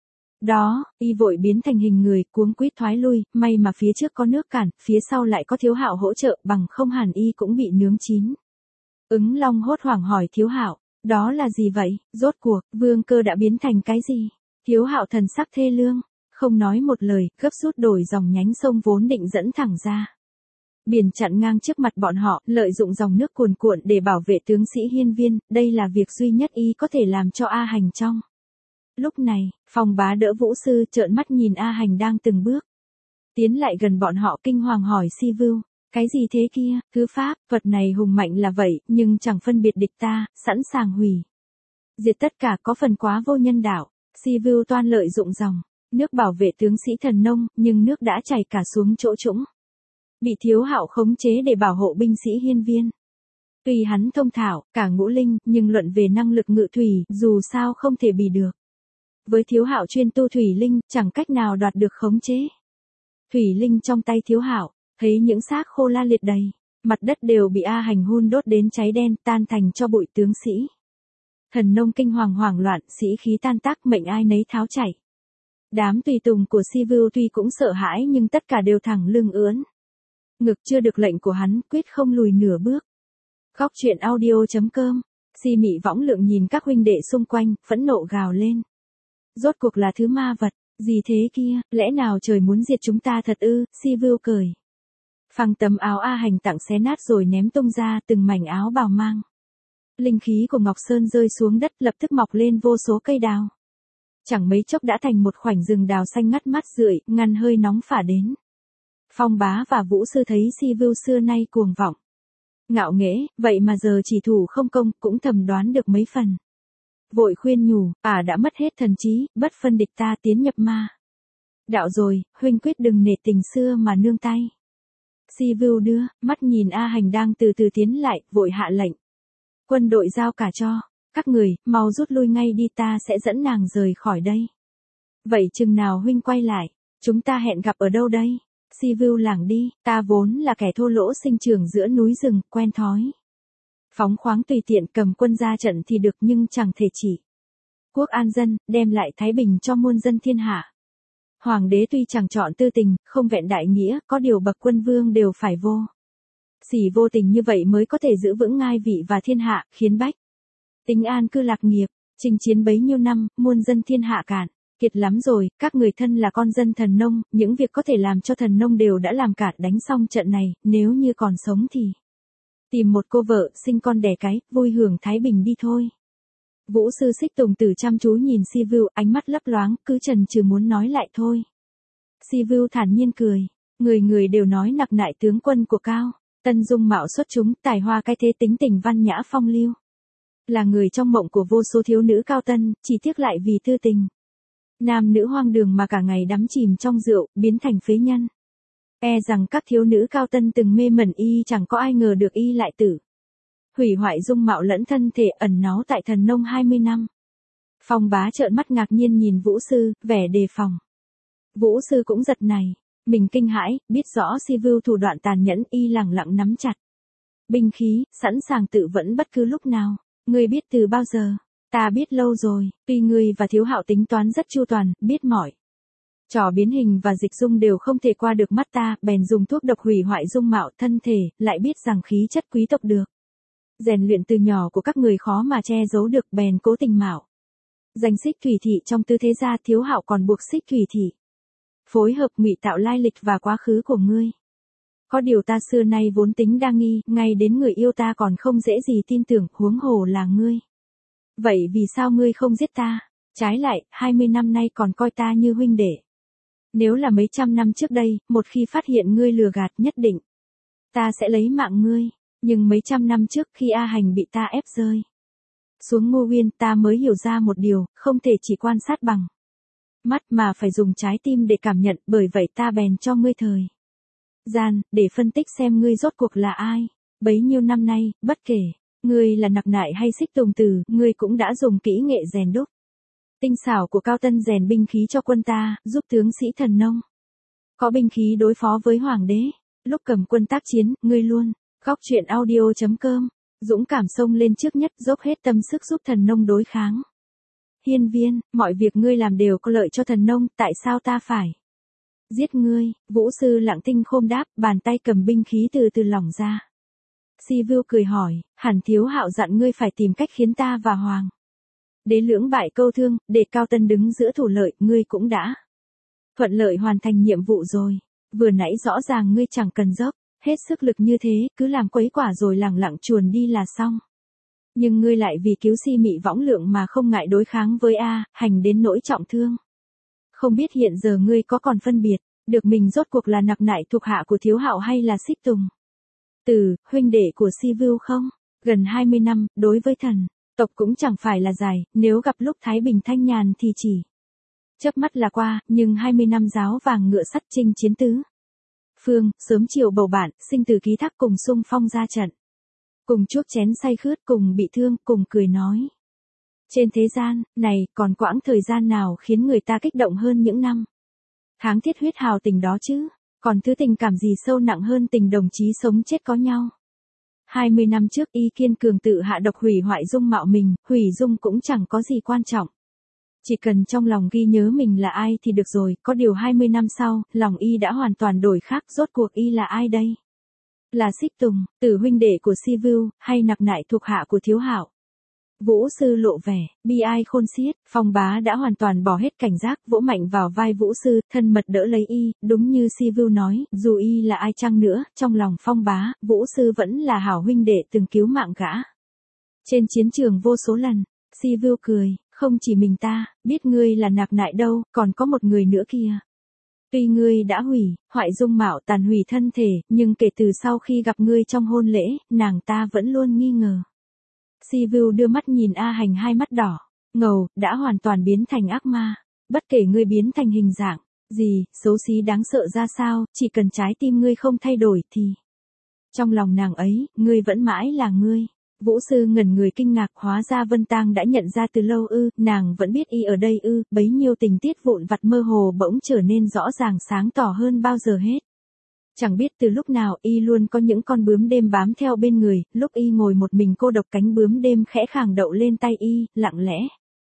Speaker 1: đó. Y vội biến thành hình người, cuống quýt thoái lui, may mà phía trước có nước cản, phía sau lại có Thiếu Hạo hỗ trợ, bằng không hẳn y cũng bị nướng chín. Ứng Long hốt hoảng hỏi Thiếu Hạo, đó là gì vậy? Rốt cuộc, Vương Cơ đã biến thành cái gì? Thiếu Hạo thần sắc thê lương, không nói một lời, gấp rút đổi dòng nhánh sông vốn định dẫn thẳng ra biển chặn ngang trước mặt bọn họ, lợi dụng dòng nước cuồn cuộn để bảo vệ tướng sĩ hiên viên, đây là việc duy nhất y có thể làm cho A Hành trong. Lúc này, Phong Bá đỡ Vũ sư, trợn mắt nhìn A Hành đang từng bước tiến lại gần bọn họ, kinh hoàng hỏi Si Vưu, cái gì thế kia? Thứ pháp, thuật này hùng mạnh là vậy, nhưng chẳng phân biệt địch ta, sẵn sàng hủy diệt tất cả, có phần quá vô nhân đạo. Si Vưu toan lợi dụng dòng nước bảo vệ tướng sĩ thần nông, nhưng nước đã chảy cả xuống chỗ trũng, bị Thiếu Hạo khống chế để bảo hộ binh sĩ hiên viên. Tuy hắn thông thạo cả ngũ linh, nhưng luận về năng lực ngự thủy, dù sao không thể bì được với Thiếu Hạo chuyên tu thủy linh, chẳng cách nào đoạt được khống chế thủy linh trong tay Thiếu Hạo. Thấy những xác khô la liệt đầy mặt đất đều bị A Hành hun đốt đến cháy đen, tan thành cho bụi, tướng sĩ thần nông kinh hoàng hoảng loạn, sĩ khí tan tác, mệnh ai nấy tháo chạy. Đám tùy tùng của Si Vưu tuy cũng sợ hãi nhưng tất cả đều thẳng lưng ưỡn ngực, chưa được lệnh của hắn, quyết không lùi nửa bước. Góc truyện audio chấm com. Si Mị võng lượng nhìn các huynh đệ xung quanh, phẫn nộ gào lên. Rốt cuộc là thứ ma vật gì thế kia, lẽ nào trời muốn diệt chúng ta thật ư? Si Vưu cười phăng tấm áo A Hành tặng xé nát rồi ném tung ra, từng mảnh áo bào mang linh khí của Ngọc Sơn rơi xuống đất, lập tức mọc lên vô số cây đào. Chẳng mấy chốc đã thành một khoảnh rừng đào xanh ngắt mát rượi, ngăn hơi nóng phả đến. Phong Bá và Vũ sư thấy Si Vưu xưa nay cuồng vọng ngạo nghễ, vậy mà giờ chỉ thủ không công, cũng thầm đoán được mấy phần. Vội khuyên nhủ, à đã mất hết thần trí, bất phân địch ta, tiến nhập ma đạo rồi, huynh quyết đừng nể tình xưa mà nương tay. Si Vưu đưa mắt nhìn A Hành đang từ từ tiến lại, vội hạ lệnh. Quân đội giao cả cho các người, mau rút lui ngay đi, ta sẽ dẫn nàng rời khỏi đây. Vậy chừng nào huynh quay lại, chúng ta hẹn gặp ở đâu đây? Si Vưu lảng đi, ta vốn là kẻ thô lỗ sinh trưởng giữa núi rừng, quen thói phóng khoáng tùy tiện, cầm quân ra trận thì được nhưng chẳng thể chỉ quốc an dân, đem lại thái bình cho muôn dân thiên hạ. Hoàng đế tuy chẳng chọn tư tình, không vẹn đại nghĩa, có điều bậc quân vương đều phải vô sỉ vô tình như vậy mới có thể giữ vững ngai vị và thiên hạ, khiến bách tính an cư lạc nghiệp. Chinh chiến bấy nhiêu năm, muôn dân thiên hạ cạn kiệt lắm rồi, các người thân là con dân thần nông, những việc có thể làm cho thần nông đều đã làm cả, đánh xong trận này, nếu như còn sống thì tìm một cô vợ, sinh con đẻ cái, vui hưởng thái bình đi thôi. Vũ sư Xích Tùng Tử chăm chú nhìn Si Vưu, ánh mắt lấp loáng, cứ chần chừ muốn nói lại thôi. Si Vưu thản nhiên cười, người người đều nói nặc nại tướng quân của Cao Tân dung mạo xuất chúng, tài hoa cái thế, tính tình văn nhã phong lưu, là người trong mộng của vô số thiếu nữ Cao Tân, chỉ tiếc lại vì tư tình nam nữ hoang đường mà cả ngày đắm chìm trong rượu, biến thành phế nhân. E rằng các thiếu nữ Cao Tân từng mê mẩn y, chẳng có ai ngờ được y lại tử hủy hoại dung mạo lẫn thân thể, ẩn náu tại thần nông hai mươi năm. Phong Bá trợn mắt ngạc nhiên nhìn Vũ sư, vẻ đề phòng. Vũ sư cũng giật này, mình kinh hãi, biết rõ Si Vưu thủ đoạn tàn nhẫn, y lẳng lặng nắm chặt binh khí, sẵn sàng tự vẫn bất cứ lúc nào. Ngươi biết từ bao giờ? Ta biết lâu rồi, tuy ngươi và Thiếu Hạo tính toán rất chu toàn, biết mọi trò biến hình và dịch dung đều không thể qua được mắt ta, bèn dùng thuốc độc hủy hoại dung mạo thân thể, lại biết rằng khí chất quý tộc được rèn luyện từ nhỏ của các người khó mà che giấu được, bèn cố tình mạo danh Xích Thủy Thị trong tư thế gia. Thiếu Hạo còn buộc Xích Thủy Thị phối hợp ngụy tạo lai lịch và quá khứ của ngươi. Có điều ta xưa nay vốn tính đa nghi, ngay đến người yêu ta còn không dễ gì tin tưởng, huống hồ là ngươi. Vậy vì sao ngươi không giết ta? Trái lại, hai mươi năm nay còn coi ta như huynh đệ. Nếu là mấy trăm năm trước đây, một khi phát hiện ngươi lừa gạt nhất định, ta sẽ lấy mạng ngươi. Nhưng mấy trăm năm trước khi A Hành bị ta ép rơi xuống Ngô Uyên, ta mới hiểu ra một điều, không thể chỉ quan sát bằng mắt mà phải dùng trái tim để cảm nhận, bởi vậy ta bèn cho ngươi thời gian, để phân tích xem ngươi rốt cuộc là ai. Bấy nhiêu năm nay, bất kể ngươi là Nặc Nại hay Xích Tùng Tử, ngươi cũng đã dùng kỹ nghệ rèn đúc tinh xảo của Cao Tân rèn binh khí cho quân ta, giúp tướng sĩ Thần Nông có binh khí đối phó với hoàng đế. Lúc cầm quân tác chiến, ngươi luôn Góc truyện audio chấm com dũng cảm xông lên trước nhất, dốc hết tâm sức giúp Thần Nông đối kháng Hiên Viên. Mọi việc ngươi làm đều có lợi cho Thần Nông, tại sao ta phải giết ngươi? Vũ sư Lặng Tinh Khôn đáp, bàn tay cầm binh khí từ từ lỏng ra. Si Vưu cười hỏi, hẳn Thiếu Hạo dặn ngươi phải tìm cách khiến ta và hoàng đế lưỡng bại câu thương, để Cao Tân đứng giữa thủ lợi, ngươi cũng đã thuận lợi hoàn thành nhiệm vụ rồi. Vừa nãy rõ ràng ngươi chẳng cần dốc hết sức lực như thế, cứ làm quấy quả rồi lẳng lặng chuồn đi là xong. Nhưng ngươi lại vì cứu Si Mị Võng Lượng mà không ngại đối kháng với A Hành đến nỗi trọng thương. Không biết hiện giờ ngươi có còn phân biệt được mình rốt cuộc là Nặc Nại thuộc hạ của Thiếu Hạo hay là Xích Tùng Tử, huynh đệ của Si Vưu không? Gần hai mươi năm, đối với thần tộc cũng chẳng phải là dài, nếu gặp lúc thái bình thanh nhàn thì chỉ chớp mắt là qua, nhưng hai mươi năm giáo vàng ngựa sắt chinh chiến tứ phương, sớm chiều bầu bạn, sinh tử ký thác, cùng xung phong ra trận, cùng chuốc chén say khướt, cùng bị thương, cùng cười nói. Trên thế gian này, còn quãng thời gian nào khiến người ta kích động hơn những năm tháng thiết huyết hào tình đó chứ? Còn thứ tình cảm gì sâu nặng hơn tình đồng chí sống chết có nhau? hai mươi năm trước y kiên cường tự hạ độc hủy hoại dung mạo mình, hủy dung cũng chẳng có gì quan trọng. Chỉ cần trong lòng ghi nhớ mình là ai thì được rồi, có điều hai mươi năm sau, lòng y đã hoàn toàn đổi khác, rốt cuộc y là ai đây? Là Xích Tùng Tử huynh đệ của Si Vưu, hay Nặc Nại thuộc hạ của Thiếu Hạo? Vũ sư lộ vẻ bi ai khôn xiết. Phong Bá đã hoàn toàn bỏ hết cảnh giác, vỗ mạnh vào vai Vũ sư, thân mật đỡ lấy y. Đúng như Si Vưu nói, dù y là ai chăng nữa, trong lòng Phong Bá, Vũ sư vẫn là hảo huynh đệ từng cứu mạng gã trên chiến trường vô số lần. Si Vưu cười, không chỉ mình ta biết ngươi là Nặc Nại đâu, còn có một người nữa kia. Tuy ngươi đã hủy hoại dung mạo, tàn hủy thân thể, nhưng kể từ sau khi gặp ngươi trong hôn lễ, nàng ta vẫn luôn nghi ngờ. Si Vưu đưa mắt nhìn A Hành, hai mắt đỏ ngầu, đã hoàn toàn biến thành ác ma. Bất kể ngươi biến thành hình dạng gì, xấu xí đáng sợ ra sao, chỉ cần trái tim ngươi không thay đổi thì trong lòng nàng ấy, ngươi vẫn mãi là ngươi. Vũ sư ngẩn người kinh ngạc, hóa ra Vân Tang đã nhận ra từ lâu ư, nàng vẫn biết y ở đây ư, bấy nhiêu tình tiết vụn vặt mơ hồ bỗng trở nên rõ ràng sáng tỏ hơn bao giờ hết. Chẳng biết từ lúc nào y luôn có những con bướm đêm bám theo bên người, lúc y ngồi một mình cô độc cánh bướm đêm khẽ khàng đậu lên tay y, lặng lẽ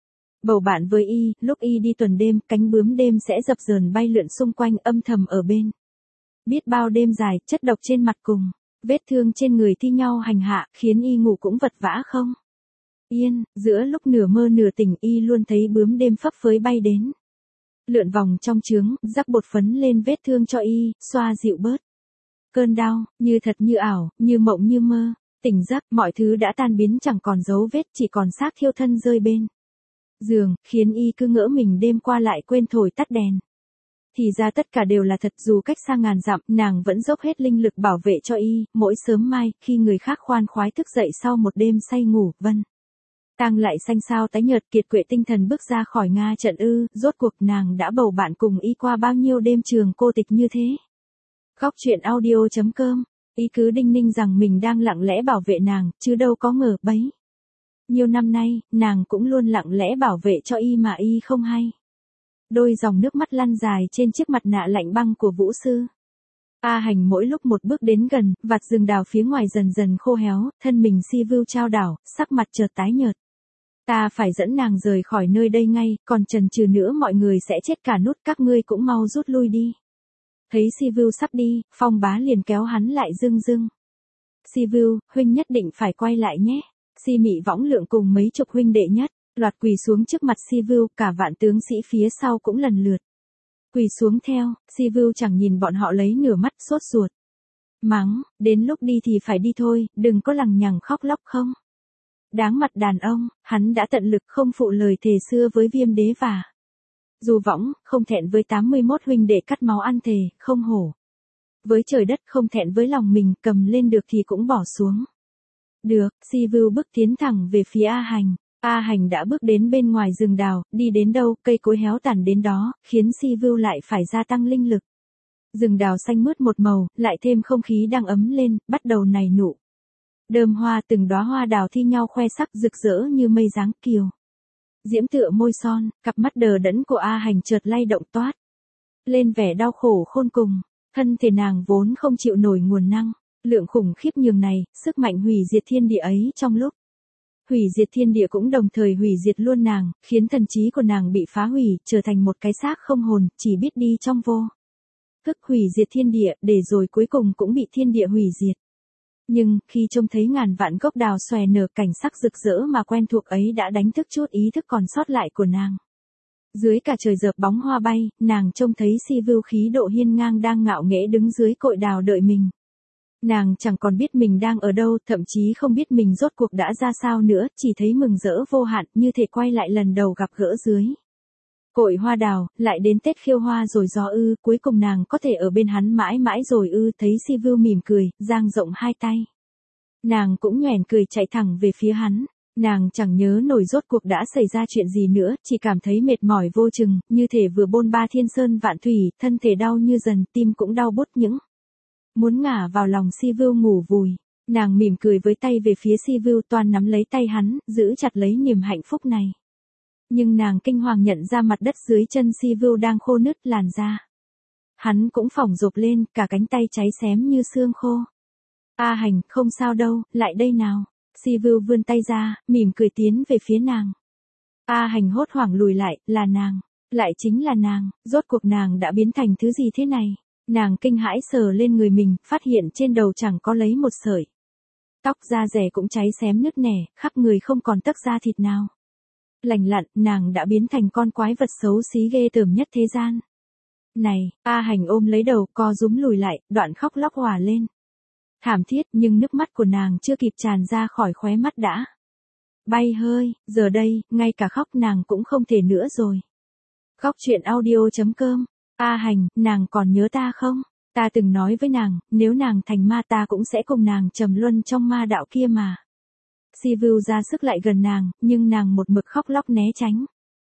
Speaker 1: bầu bạn với y, lúc y đi tuần đêm, cánh bướm đêm sẽ dập dờn bay lượn xung quanh, âm thầm ở bên. Biết bao đêm dài, chất độc trên mặt cùng vết thương trên người thi nhau hành hạ, khiến y ngủ cũng vật vã không yên. Giữa lúc nửa mơ nửa tỉnh, y luôn thấy bướm đêm phấp phới bay đến, lượn vòng trong trướng, rắc bột phấn lên vết thương cho y, xoa dịu bớt cơn đau. Như thật như ảo, như mộng như mơ. Tỉnh giấc, mọi thứ đã tan biến, chẳng còn dấu vết, chỉ còn xác thiêu thân rơi bên giường, khiến y cứ ngỡ mình đêm qua lại quên thổi tắt đèn. Thì ra tất cả đều là thật, dù cách xa ngàn dặm, nàng vẫn dốc hết linh lực bảo vệ cho y. Mỗi sớm mai, khi người khác khoan khoái thức dậy sau một đêm say ngủ, Vân Tang lại xanh xao tái nhợt kiệt quệ tinh thần bước ra khỏi Nga trận ư, rốt cuộc nàng đã bầu bạn cùng y qua bao nhiêu đêm trường cô tịch như thế. Góc truyện audio chấm com, y cứ đinh ninh rằng mình đang lặng lẽ bảo vệ nàng, chứ đâu có ngờ bấy nhiều năm nay, nàng cũng luôn lặng lẽ bảo vệ cho y mà y không hay. Đôi dòng nước mắt lăn dài trên chiếc mặt nạ lạnh băng của Vũ sư. A Hành mỗi lúc một bước đến gần, vạt rừng đào phía ngoài dần dần khô héo, thân mình Si Vưu trao đảo, sắc mặt chợt tái nhợt. Ta phải dẫn nàng rời khỏi nơi đây ngay, còn chần chừ nữa mọi người sẽ chết cả nút, các ngươi cũng mau rút lui đi. Thấy Si Vưu sắp đi, Phong Bá liền kéo hắn lại dưng dưng. Si Vưu, huynh nhất định phải quay lại nhé. Si Mị Võng Lượng cùng mấy chục huynh đệ nhất loạt quỳ xuống trước mặt Si Vưu, cả vạn tướng sĩ phía sau cũng lần lượt Quỳ xuống theo, Sivu chẳng nhìn bọn họ lấy nửa mắt sốt ruột. Mắng, đến lúc đi thì phải đi thôi, đừng có lằng nhằng khóc lóc không. Đáng mặt đàn ông, hắn đã tận lực không phụ lời thề xưa với Viêm đế và dù võng, không thẹn với tám mươi mốt huynh đệ cắt máu ăn thề, không hổ. Với trời đất không thẹn với lòng mình, cầm lên được thì cũng bỏ xuống. Được, Sivu bước tiến thẳng về phía A Hành. A Hành đã bước đến bên ngoài rừng đào, đi đến đâu, cây cối héo tàn đến đó, khiến Sivu lại phải gia tăng linh lực. Rừng đào xanh mướt một màu, lại thêm không khí đang ấm lên, bắt đầu nảy nụ. Đơm hoa từng đóa hoa đào thi nhau khoe sắc rực rỡ như mây dáng kiều. Diễm tựa môi son, cặp mắt đờ đẫn của A Hành chợt lay động toát lên vẻ đau khổ khôn cùng. Thân thể nàng vốn không chịu nổi nguồn năng lượng khủng khiếp nhường này, sức mạnh hủy diệt thiên địa ấy trong lúc hủy diệt thiên địa cũng đồng thời hủy diệt luôn nàng, khiến thần trí của nàng bị phá hủy, trở thành một cái xác không hồn, chỉ biết đi trong vô thức hủy diệt thiên địa, để rồi cuối cùng cũng bị thiên địa hủy diệt. Nhưng, khi trông thấy ngàn vạn gốc đào xòe nở cảnh sắc rực rỡ mà quen thuộc ấy đã đánh thức chút ý thức còn sót lại của nàng. Dưới cả trời dợp bóng hoa bay, nàng trông thấy Sivu khí độ hiên ngang đang ngạo nghễ đứng dưới cội đào đợi mình. Nàng chẳng còn biết mình đang ở đâu, thậm chí không biết mình rốt cuộc đã ra sao nữa, chỉ thấy mừng rỡ vô hạn như thể quay lại lần đầu gặp gỡ dưới cội hoa đào, lại đến Tết khiêu hoa rồi gió ư, cuối cùng nàng có thể ở bên hắn mãi mãi rồi ư. Thấy Sivu mỉm cười, dang rộng hai tay. Nàng cũng nhoẻn cười chạy thẳng về phía hắn. Nàng chẳng nhớ nổi rốt cuộc đã xảy ra chuyện gì nữa, chỉ cảm thấy mệt mỏi vô chừng, như thể vừa bôn ba thiên sơn vạn thủy, thân thể đau như dần, tim cũng đau bút những. Muốn ngả vào lòng Sivu ngủ vùi. Nàng mỉm cười với tay về phía Sivu, toàn nắm lấy tay hắn, giữ chặt lấy niềm hạnh phúc này. Nhưng nàng kinh hoàng nhận ra mặt đất dưới chân Sivu đang khô nứt làn da. Hắn cũng phỏng rộp lên, cả cánh tay cháy xém như xương khô. A Hành, không sao đâu, lại đây nào. Sivu vươn tay ra, mỉm cười tiến về phía nàng. A Hành hốt hoảng lùi lại, là nàng. Lại chính là nàng, rốt cuộc nàng đã biến thành thứ gì thế này? Nàng kinh hãi sờ lên người mình, phát hiện trên đầu chẳng có lấy một sợi tóc, da rẻ cũng cháy xém nứt nẻ, khắp người không còn tấc da thịt nào. Lành lặn, nàng đã biến thành con quái vật xấu xí ghê tởm nhất thế gian. Này, A Hành ôm lấy đầu, co rúm lùi lại, đoạn khóc lóc òa lên. Thảm thiết, nhưng nước mắt của nàng chưa kịp tràn ra khỏi khóe mắt đã bay hơi, giờ đây, ngay cả khóc nàng cũng không thể nữa rồi. Góc truyện audio chấm com. A Hành, nàng còn nhớ ta không? Ta từng nói với nàng, nếu nàng thành ma ta cũng sẽ cùng nàng trầm luân trong ma đạo kia mà. Sivu ra sức lại gần nàng, nhưng nàng một mực khóc lóc né tránh.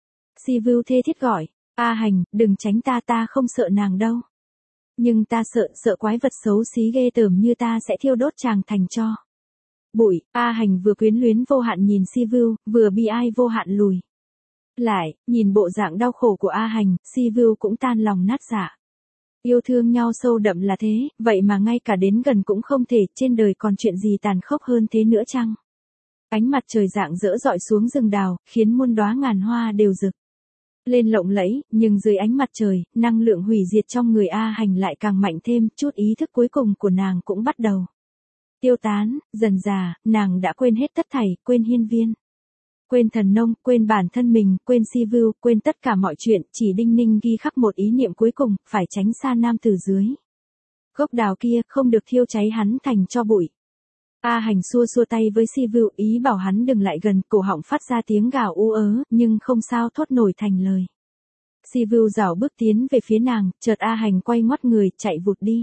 Speaker 1: Sivu thê thiết gọi, A Hành, đừng tránh ta, ta không sợ nàng đâu. Nhưng ta sợ, sợ quái vật xấu xí ghê tởm như ta sẽ thiêu đốt chàng thành tro bụi. A Hành vừa quyến luyến vô hạn nhìn Sivu, vừa bi ai vô hạn lùi lại, nhìn bộ dạng đau khổ của A Hành, Sivu cũng tan lòng nát dạ. Yêu thương nhau sâu đậm là thế, vậy mà ngay cả đến gần cũng không thể, trên đời còn chuyện gì tàn khốc hơn thế nữa chăng? Ánh mặt trời rạng rỡ rọi xuống rừng đào, khiến muôn đóa ngàn hoa đều rực lên lộng lẫy, nhưng dưới ánh mặt trời, năng lượng hủy diệt trong người A Hành lại càng mạnh thêm, chút ý thức cuối cùng của nàng cũng bắt đầu tiêu tán, dần dà, nàng đã quên hết tất thảy, quên hiên viên, quên thần nông, quên bản thân mình, quên Sivu, quên tất cả mọi chuyện, chỉ đinh ninh ghi khắc một ý niệm cuối cùng, phải tránh xa nam tử dưới gốc đào kia, không được thiêu cháy hắn thành tro bụi. A Hành xua xua tay với Sivu, ý bảo hắn đừng lại gần, cổ họng phát ra tiếng gào u ớ, nhưng không sao thốt nổi thành lời. Sivu rảo bước tiến về phía nàng, chợt A Hành quay ngoắt người, chạy vụt đi.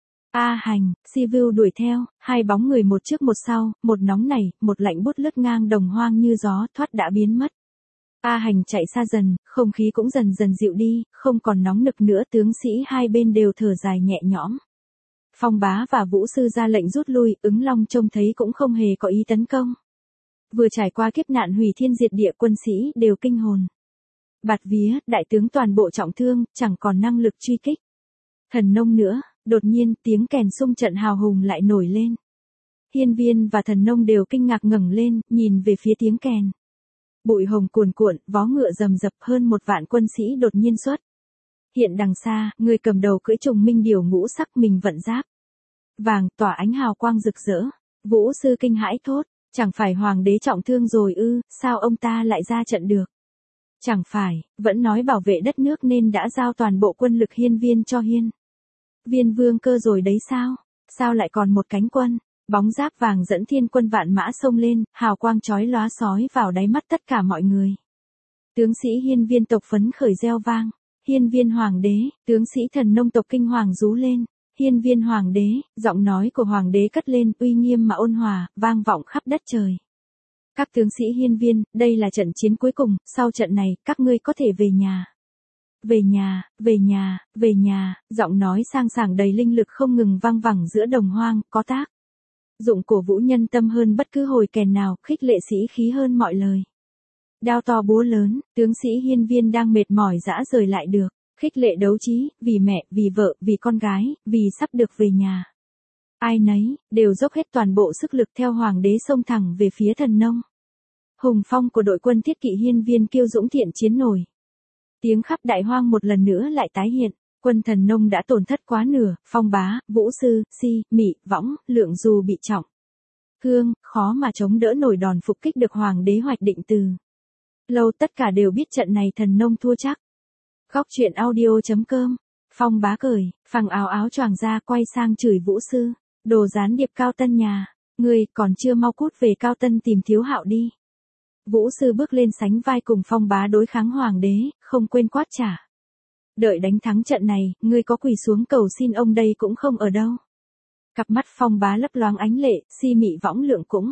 Speaker 1: A Hành, Sivu đuổi theo, hai bóng người một trước một sau, một nóng nảy, một lạnh buốt lướt ngang đồng hoang như gió, thoát đã biến mất. A Hành chạy xa dần, không khí cũng dần dần dịu đi, không còn nóng nực nữa, tướng sĩ hai bên đều thở dài nhẹ nhõm. Phong Bá và Vũ Sư ra lệnh rút lui, Ứng Long trông thấy cũng không hề có ý tấn công. Vừa trải qua kiếp nạn hủy thiên diệt địa, quân sĩ đều kinh hồn bạt vía, đại tướng toàn bộ trọng thương, chẳng còn năng lực truy kích thần nông nữa. Đột nhiên, tiếng kèn xung trận hào hùng lại nổi lên. Hiên viên và thần nông đều kinh ngạc ngẩng lên, nhìn về phía tiếng kèn. Bụi hồng cuồn cuộn, vó ngựa rầm rập, hơn một vạn quân sĩ đột nhiên xuất hiện đằng xa, người cầm đầu cưỡi trùng minh điểu ngũ sắc, mình vận giáp vàng, tỏa ánh hào quang rực rỡ. Vũ Sư kinh hãi thốt, chẳng phải hoàng đế trọng thương rồi ư, sao ông ta lại ra trận được? Chẳng phải, vẫn nói bảo vệ đất nước nên đã giao toàn bộ quân lực hiên viên cho hiên. Viên vương cơ rồi đấy sao? Sao lại còn một cánh quân? Bóng giáp vàng dẫn thiên quân vạn mã xông lên, hào quang chói lóa sói vào đáy mắt tất cả mọi người. Tướng sĩ hiên viên tộc phấn khởi reo vang. Hiên viên hoàng đế, tướng sĩ thần nông tộc kinh hoàng rú lên. Hiên viên hoàng đế, giọng nói của hoàng đế cất lên uy nghiêm mà ôn hòa, vang vọng khắp đất trời. Các tướng sĩ hiên viên, đây là trận chiến cuối cùng, sau trận này, các ngươi có thể về nhà. Về nhà, về nhà, về nhà, giọng nói sang sảng đầy linh lực không ngừng vang vẳng giữa đồng hoang, có tác dụng cổ vũ nhân tâm hơn bất cứ hồi kèn nào, khích lệ sĩ khí hơn mọi lời. Đao to búa lớn, tướng sĩ hiên viên đang mệt mỏi dã rời lại được, khích lệ đấu trí, vì mẹ, vì vợ, vì con gái, vì sắp được về nhà. Ai nấy, đều dốc hết toàn bộ sức lực theo hoàng đế xông thẳng về phía thần nông. Hùng phong của đội quân thiết kỵ hiên viên kiêu dũng thiện chiến nổi. Tiếng khắp đại hoang một lần nữa lại tái hiện, quân thần nông đã tổn thất quá nửa, Phong Bá, Vũ Sư, Si, Mị, Võng, Lượng dù bị trọng. Thương, khó mà chống đỡ nổi đòn phục kích được hoàng đế hoạch định từ lâu, tất cả đều biết trận này thần nông thua chắc. Góc truyện audio chấm com. Phong Bá cười, phằng áo áo choàng ra quay sang chửi Vũ Sư, đồ gián điệp Cao Tân nhà, ngươi còn chưa mau cút về Cao Tân tìm Thiếu Hạo đi. Vũ Sư bước lên sánh vai cùng Phong Bá đối kháng hoàng đế, không quên quát trả. Đợi đánh thắng trận này, ngươi có quỳ xuống cầu xin ông đây cũng không ở đâu. Cặp mắt Phong Bá lấp loáng ánh lệ, Si, Mị, Võng, Lượng cũng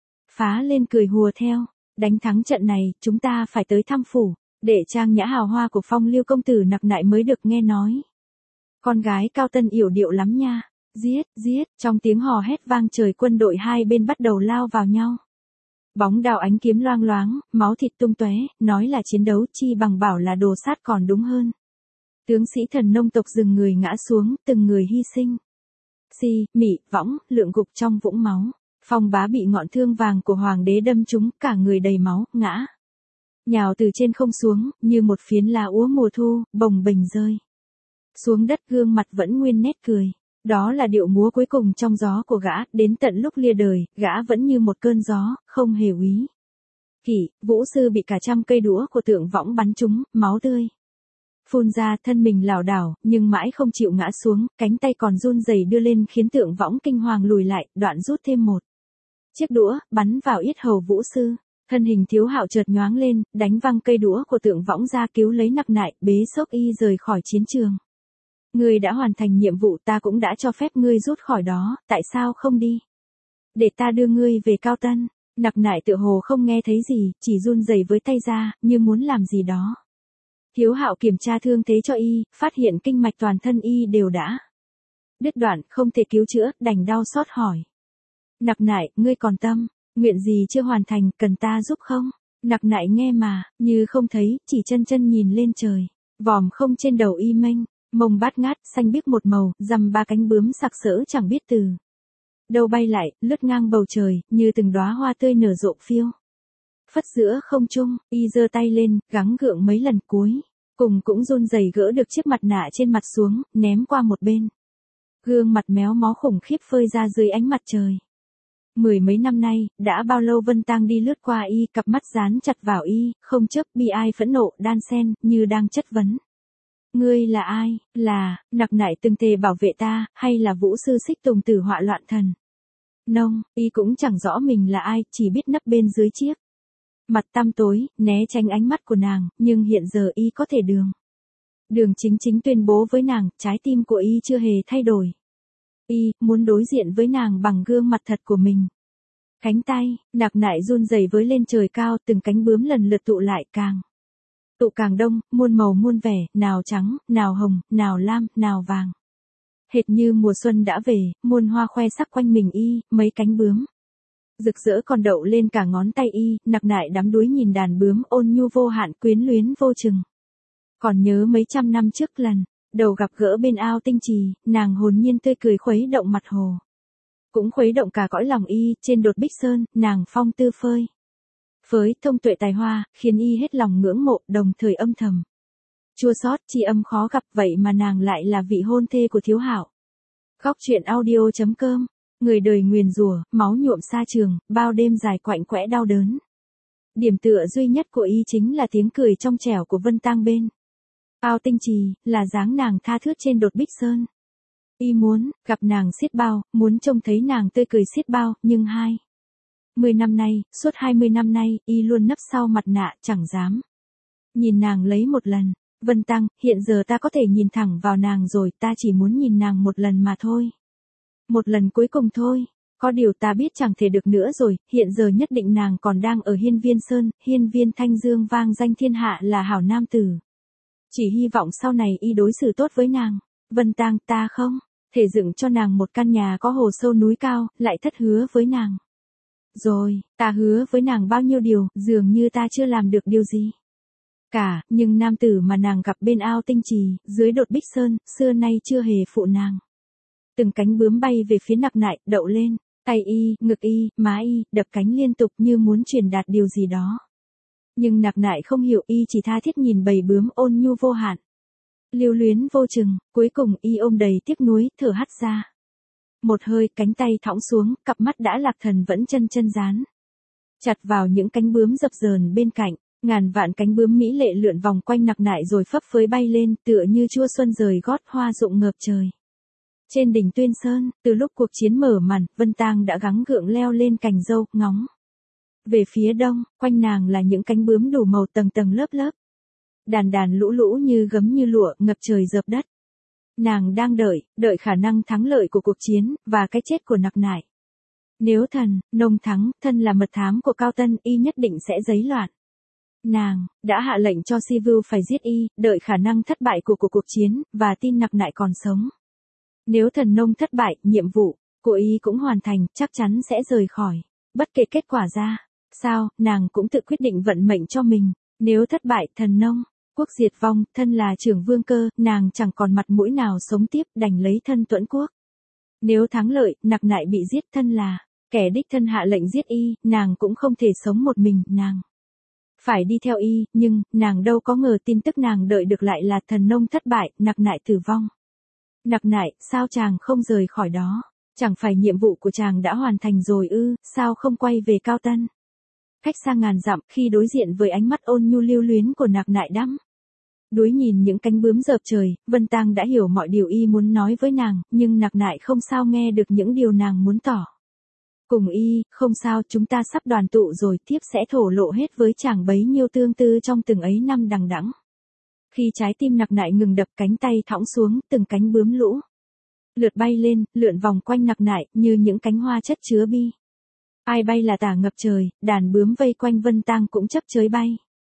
Speaker 1: phá lên cười hùa theo. Đánh thắng trận này, chúng ta phải tới thăm phủ, để trang nhã hào hoa của Phong Lưu công tử Nặc Nại mới được nghe nói. Con gái Cao Tân yểu điệu lắm nha. Giết, giết, trong tiếng hò hét vang trời, quân đội hai bên bắt đầu lao vào nhau. Bóng đao ánh kiếm loang loáng, máu thịt tung tóe, nói là chiến đấu chi bằng bảo là đồ sát còn đúng hơn. Tướng sĩ thần nông tộc dừng người ngã xuống, từng người hy sinh. Si, Mị, Võng, Lượng gục trong vũng máu. Phong Bá bị ngọn thương vàng của hoàng đế đâm trúng, cả người đầy máu, ngã nhào từ trên không xuống, như một phiến lá úa mùa thu, bồng bềnh rơi xuống đất, gương mặt vẫn nguyên nét cười. Đó là điệu múa cuối cùng trong gió của gã, đến tận lúc lia đời, gã vẫn như một cơn gió, không hề úy kỷ. Vũ Sư bị cả trăm cây đũa của Tượng Võng bắn trúng, máu tươi phun ra, thân mình lảo đảo, nhưng mãi không chịu ngã xuống, cánh tay còn run rẩy đưa lên khiến Tượng Võng kinh hoàng lùi lại, đoạn rút thêm một chiếc đũa, bắn vào yết hầu Vũ Sư. Thân hình Thiếu Hạo chợt nhoáng lên, đánh văng cây đũa của Tượng Võng ra, cứu lấy Nặc Nại, bế xốc y rời khỏi chiến trường. Ngươi đã hoàn thành nhiệm vụ, ta cũng đã cho phép ngươi rút khỏi đó, tại sao không đi? Để ta đưa ngươi về Cao Tân. Nặc Nại tựa hồ không nghe thấy gì, chỉ run rẩy với tay ra, như muốn làm gì đó. Thiếu Hạo kiểm tra thương thế cho y, phát hiện kinh mạch toàn thân y đều đã đứt đoạn, không thể cứu chữa, đành đau xót hỏi. Nặc Nại, ngươi còn tâm, nguyện gì chưa hoàn thành, cần ta giúp không? Nặc Nại nghe mà, như không thấy, chỉ chân chân nhìn lên trời. Vòm không trên đầu y mênh, mông bát ngát, xanh biếc một màu, dằm ba cánh bướm sặc sỡ chẳng biết từ đâu bay lại, lướt ngang bầu trời, như từng đóa hoa tươi nở rộ phiêu phất giữa không trung. Y giơ tay lên, gắng gượng mấy lần, cuối cùng cũng run rẩy gỡ được chiếc mặt nạ trên mặt xuống, ném qua một bên. Gương mặt méo mó khủng khiếp phơi ra dưới ánh mặt trời. Mười mấy năm nay, đã bao lâu Vân Tang đi lướt qua y, cặp mắt dán chặt vào y, không chớp, bi ai phẫn nộ, đan xen, như đang chất vấn. Ngươi là ai? Là, Nặc Nại từng thề bảo vệ ta, hay là Vũ Sư Xích Tùng tử họa loạn thần nông? Y cũng chẳng rõ mình là ai, chỉ biết nấp bên dưới chiếc mặt tăm tối, né tránh ánh mắt của nàng, nhưng hiện giờ y có thể đường đường chính chính tuyên bố với nàng, trái tim của y chưa hề thay đổi. Y muốn đối diện với nàng bằng gương mặt thật của mình. Cánh tay, Nặc Nại run rẩy với lên trời cao, từng cánh bướm lần lượt tụ lại, càng tụ càng đông, muôn màu muôn vẻ, nào trắng, nào hồng, nào lam, nào vàng. Hệt như mùa xuân đã về, muôn hoa khoe sắc quanh mình y, mấy cánh bướm rực rỡ còn đậu lên cả ngón tay y. Nặc Nại đắm đuối nhìn đàn bướm, ôn nhu vô hạn, quyến luyến vô chừng. Còn nhớ mấy trăm năm trước lần đầu gặp gỡ bên ao Tinh Trì, nàng hồn nhiên tươi cười khuấy động mặt hồ, cũng khuấy động cả cõi lòng y. Trên đột Bích Sơn, nàng phong tư phơi phới, thông tuệ tài hoa, khiến y hết lòng ngưỡng mộ, đồng thời âm thầm chua xót, tri âm khó gặp, vậy mà nàng lại là vị hôn thê của Thiếu Hạo. Góc truyện audio chấm com. Người đời nguyền rủa, máu nhuộm sa trường, bao đêm dài quạnh quẽ đau đớn. Điểm tựa duy nhất của y chính là tiếng cười trong trẻo của Vân Tang bên ao Tinh Trì, là dáng nàng tha thướt trên đột Bích Sơn. Y muốn gặp nàng xiết bao, muốn trông thấy nàng tươi cười xiết bao, nhưng hai mươi năm nay, suốt hai mươi năm nay, y luôn nấp sau mặt nạ, chẳng dám nhìn nàng lấy một lần. Vân Tang, hiện giờ ta có thể nhìn thẳng vào nàng rồi, ta chỉ muốn nhìn nàng một lần mà thôi. Một lần cuối cùng thôi. Có điều ta biết chẳng thể được nữa rồi, hiện giờ nhất định nàng còn đang ở Hiên Viên Sơn, Hiên Viên Thanh Dương vang danh thiên hạ là hảo nam tử. Chỉ hy vọng sau này y đối xử tốt với nàng. Vân Tang, ta không thể dựng cho nàng một căn nhà có hồ sâu núi cao, lại thất hứa với nàng. Rồi, ta hứa với nàng bao nhiêu điều, dường như ta chưa làm được điều gì cả, nhưng nam tử mà nàng gặp bên ao Tinh Trì, dưới đột Bích Sơn, xưa nay chưa hề phụ nàng. Từng cánh bướm bay về phía Nặc Nại, đậu lên tay y, ngực y, má y, đập cánh liên tục như muốn truyền đạt điều gì đó. Nhưng Nặc Nại không hiểu, y chỉ tha thiết nhìn bầy bướm ôn nhu vô hạn, lưu luyến vô chừng. Cuối cùng y ôm đầy tiếc nuối, thở hắt ra một hơi, cánh tay thõng xuống, cặp mắt đã lạc thần vẫn chân chân dán chặt vào những cánh bướm dập dờn bên cạnh. Ngàn vạn cánh bướm mỹ lệ lượn vòng quanh Nặc Nại rồi phấp phới bay lên, tựa như chua xuân rời gót hoa rụng ngập trời. Trên đỉnh Tuyên Sơn, từ lúc cuộc chiến mở màn, Vân Tang đã gắng gượng leo lên cành dâu, ngóng về phía đông, quanh nàng là những cánh bướm đủ màu tầng tầng lớp lớp. Đàn đàn lũ lũ như gấm như lụa, ngập trời dợp đất. Nàng đang đợi, đợi khả năng thắng lợi của cuộc chiến, và cái chết của Nặc Nại. Nếu thần, nông thắng, thân là mật thám của Cao Tân, y nhất định sẽ giấy loạn. Nàng đã hạ lệnh cho Si Vưu phải giết y, đợi khả năng thất bại của, của cuộc chiến, và tin Nặc Nại còn sống. Nếu thần nông thất bại, nhiệm vụ của y cũng hoàn thành, chắc chắn sẽ rời khỏi. Bất kể kết quả ra sao, nàng cũng tự quyết định vận mệnh cho mình. Nếu thất bại, thần nông quốc diệt vong, thân là trưởng vương cơ, nàng chẳng còn mặt mũi nào sống tiếp, đành lấy thân tuẫn quốc. Nếu thắng lợi, Nặc Nại bị giết, thân là kẻ đích thân hạ lệnh giết y, nàng cũng không thể sống một mình, nàng phải đi theo y, nhưng nàng đâu có ngờ tin tức nàng đợi được lại là thần nông thất bại, Nặc Nại tử vong. Nặc Nại, sao chàng không rời khỏi đó? Chẳng phải nhiệm vụ của chàng đã hoàn thành rồi ư, sao không quay về Cao Tân? Cách xa ngàn dặm, khi đối diện với ánh mắt ôn nhu lưu luyến của Nặc Nại đắm đuối nhìn những cánh bướm dợp trời, Vân Tang đã hiểu mọi điều y muốn nói với nàng, nhưng Nặc Nại không sao nghe được những điều nàng muốn tỏ. Cùng y, không sao, chúng ta sắp đoàn tụ rồi, tiếp sẽ thổ lộ hết với chàng bấy nhiêu tương tư trong từng ấy năm đằng đẵng. Khi trái tim Nặc Nại ngừng đập, cánh tay thõng xuống, từng cánh bướm lũ lượt bay lên, lượn vòng quanh Nặc Nại, như những cánh hoa chất chứa bi. Ai bay là tả ngập trời, đàn bướm vây quanh Vân Tang cũng chấp chới bay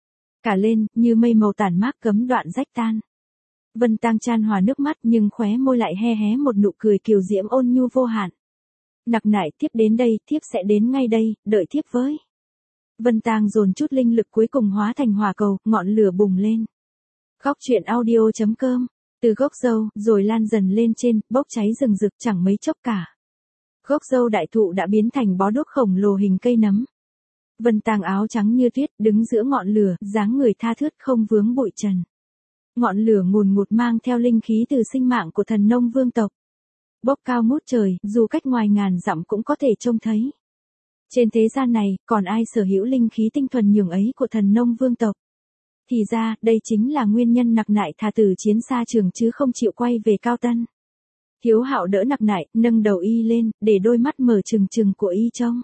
Speaker 1: cả lên, như mây màu tản mát cấm đoạn rách tan. Vân Tang chan hòa nước mắt, nhưng khóe môi lại he hé một nụ cười kiều diễm ôn nhu vô hạn. Nặc Nại, tiếp đến đây, thiếp sẽ đến ngay đây, đợi thiếp với. Vân Tang dồn chút linh lực cuối cùng hóa thành hỏa cầu, ngọn lửa bùng lên. Góc truyện audio chấm com, từ gốc dâu, rồi lan dần lên trên, bốc cháy rừng rực chẳng mấy chốc cả. Gốc dâu đại thụ đã biến thành bó đuốc khổng lồ hình cây nấm. Vân Tang áo trắng như tuyết, đứng giữa ngọn lửa, dáng người tha thướt không vướng bụi trần. Ngọn lửa ngùn ngụt mang theo linh khí từ sinh mạng của thần nông vương tộc. Bốc cao ngút trời, dù cách ngoài ngàn dặm cũng có thể trông thấy. Trên thế gian này, còn ai sở hữu linh khí tinh thuần nhường ấy của thần nông vương tộc? Thì ra, đây chính là nguyên nhân Nặc Nại thà từ chiến xa trường chứ không chịu quay về Cao Tân. Hiếu Hạo đỡ Nặc Nại, nâng đầu y lên, để đôi mắt mở trừng trừng của y trông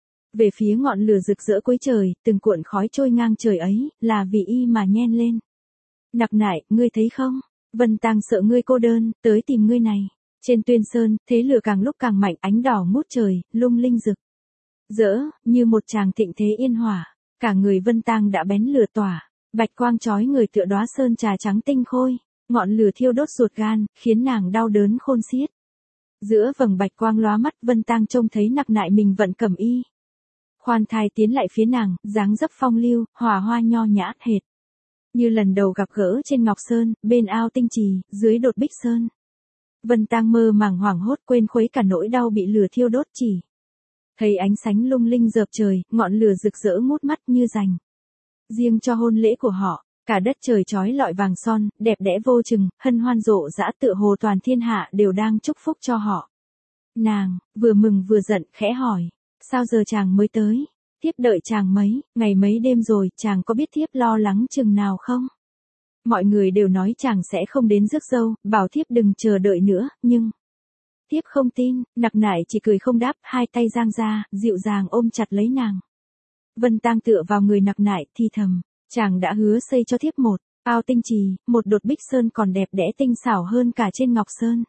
Speaker 1: về phía ngọn lửa rực rỡ cuối trời, từng cuộn khói trôi ngang trời ấy, là vì y mà nhen lên. Nặc Nại, ngươi thấy không? Vân Tang sợ ngươi cô đơn, tới tìm ngươi này. Trên Tuyên Sơn, thế lửa càng lúc càng mạnh, ánh đỏ ngút trời, lung linh rực rỡ, như một tràng thịnh thế yên hỏa. Cả người Vân Tang đã bén lửa tỏa, bạch quang chói người tựa đóa sơn trà trắng tinh khôi, ngọn lửa thiêu đốt ruột gan, khiến nàng đau đớn khôn xiết. Giữa vầng bạch quang lóa mắt, Vân Tang trông thấy Nặc Nại mình vận cẩm y. Khoan thai tiến lại phía nàng, dáng dấp phong lưu, hòa hoa nho nhã hệt như lần đầu gặp gỡ trên Ngọc Sơn, bên ao Tinh Trì, dưới đột Bích Sơn. Vân Tang mơ màng hoảng hốt, quên khuấy cả nỗi đau bị lửa thiêu đốt, chỉ thấy ánh sánh lung linh dợp trời, ngọn lửa rực rỡ ngút mắt như dành riêng cho hôn lễ của họ. Cả đất trời chói lọi vàng son, đẹp đẽ vô chừng, hân hoan rộ rã, tựa hồ toàn thiên hạ đều đang chúc phúc cho họ. Nàng vừa mừng vừa giận, khẽ hỏi: sao giờ chàng mới tới? Thiếp đợi chàng mấy, ngày mấy đêm rồi, chàng có biết thiếp lo lắng chừng nào không? Mọi người đều nói chàng sẽ không đến rước dâu, bảo thiếp đừng chờ đợi nữa, nhưng... Thiếp không tin, Nặc Nại chỉ cười không đáp, hai tay giang ra, dịu dàng ôm chặt lấy nàng. Vân Tang tựa vào người Nặc Nại, thi thầm, chàng đã hứa xây cho thiếp một ao tinh trì, một đột bích sơn còn đẹp đẽ tinh xảo hơn cả trên ngọc sơn.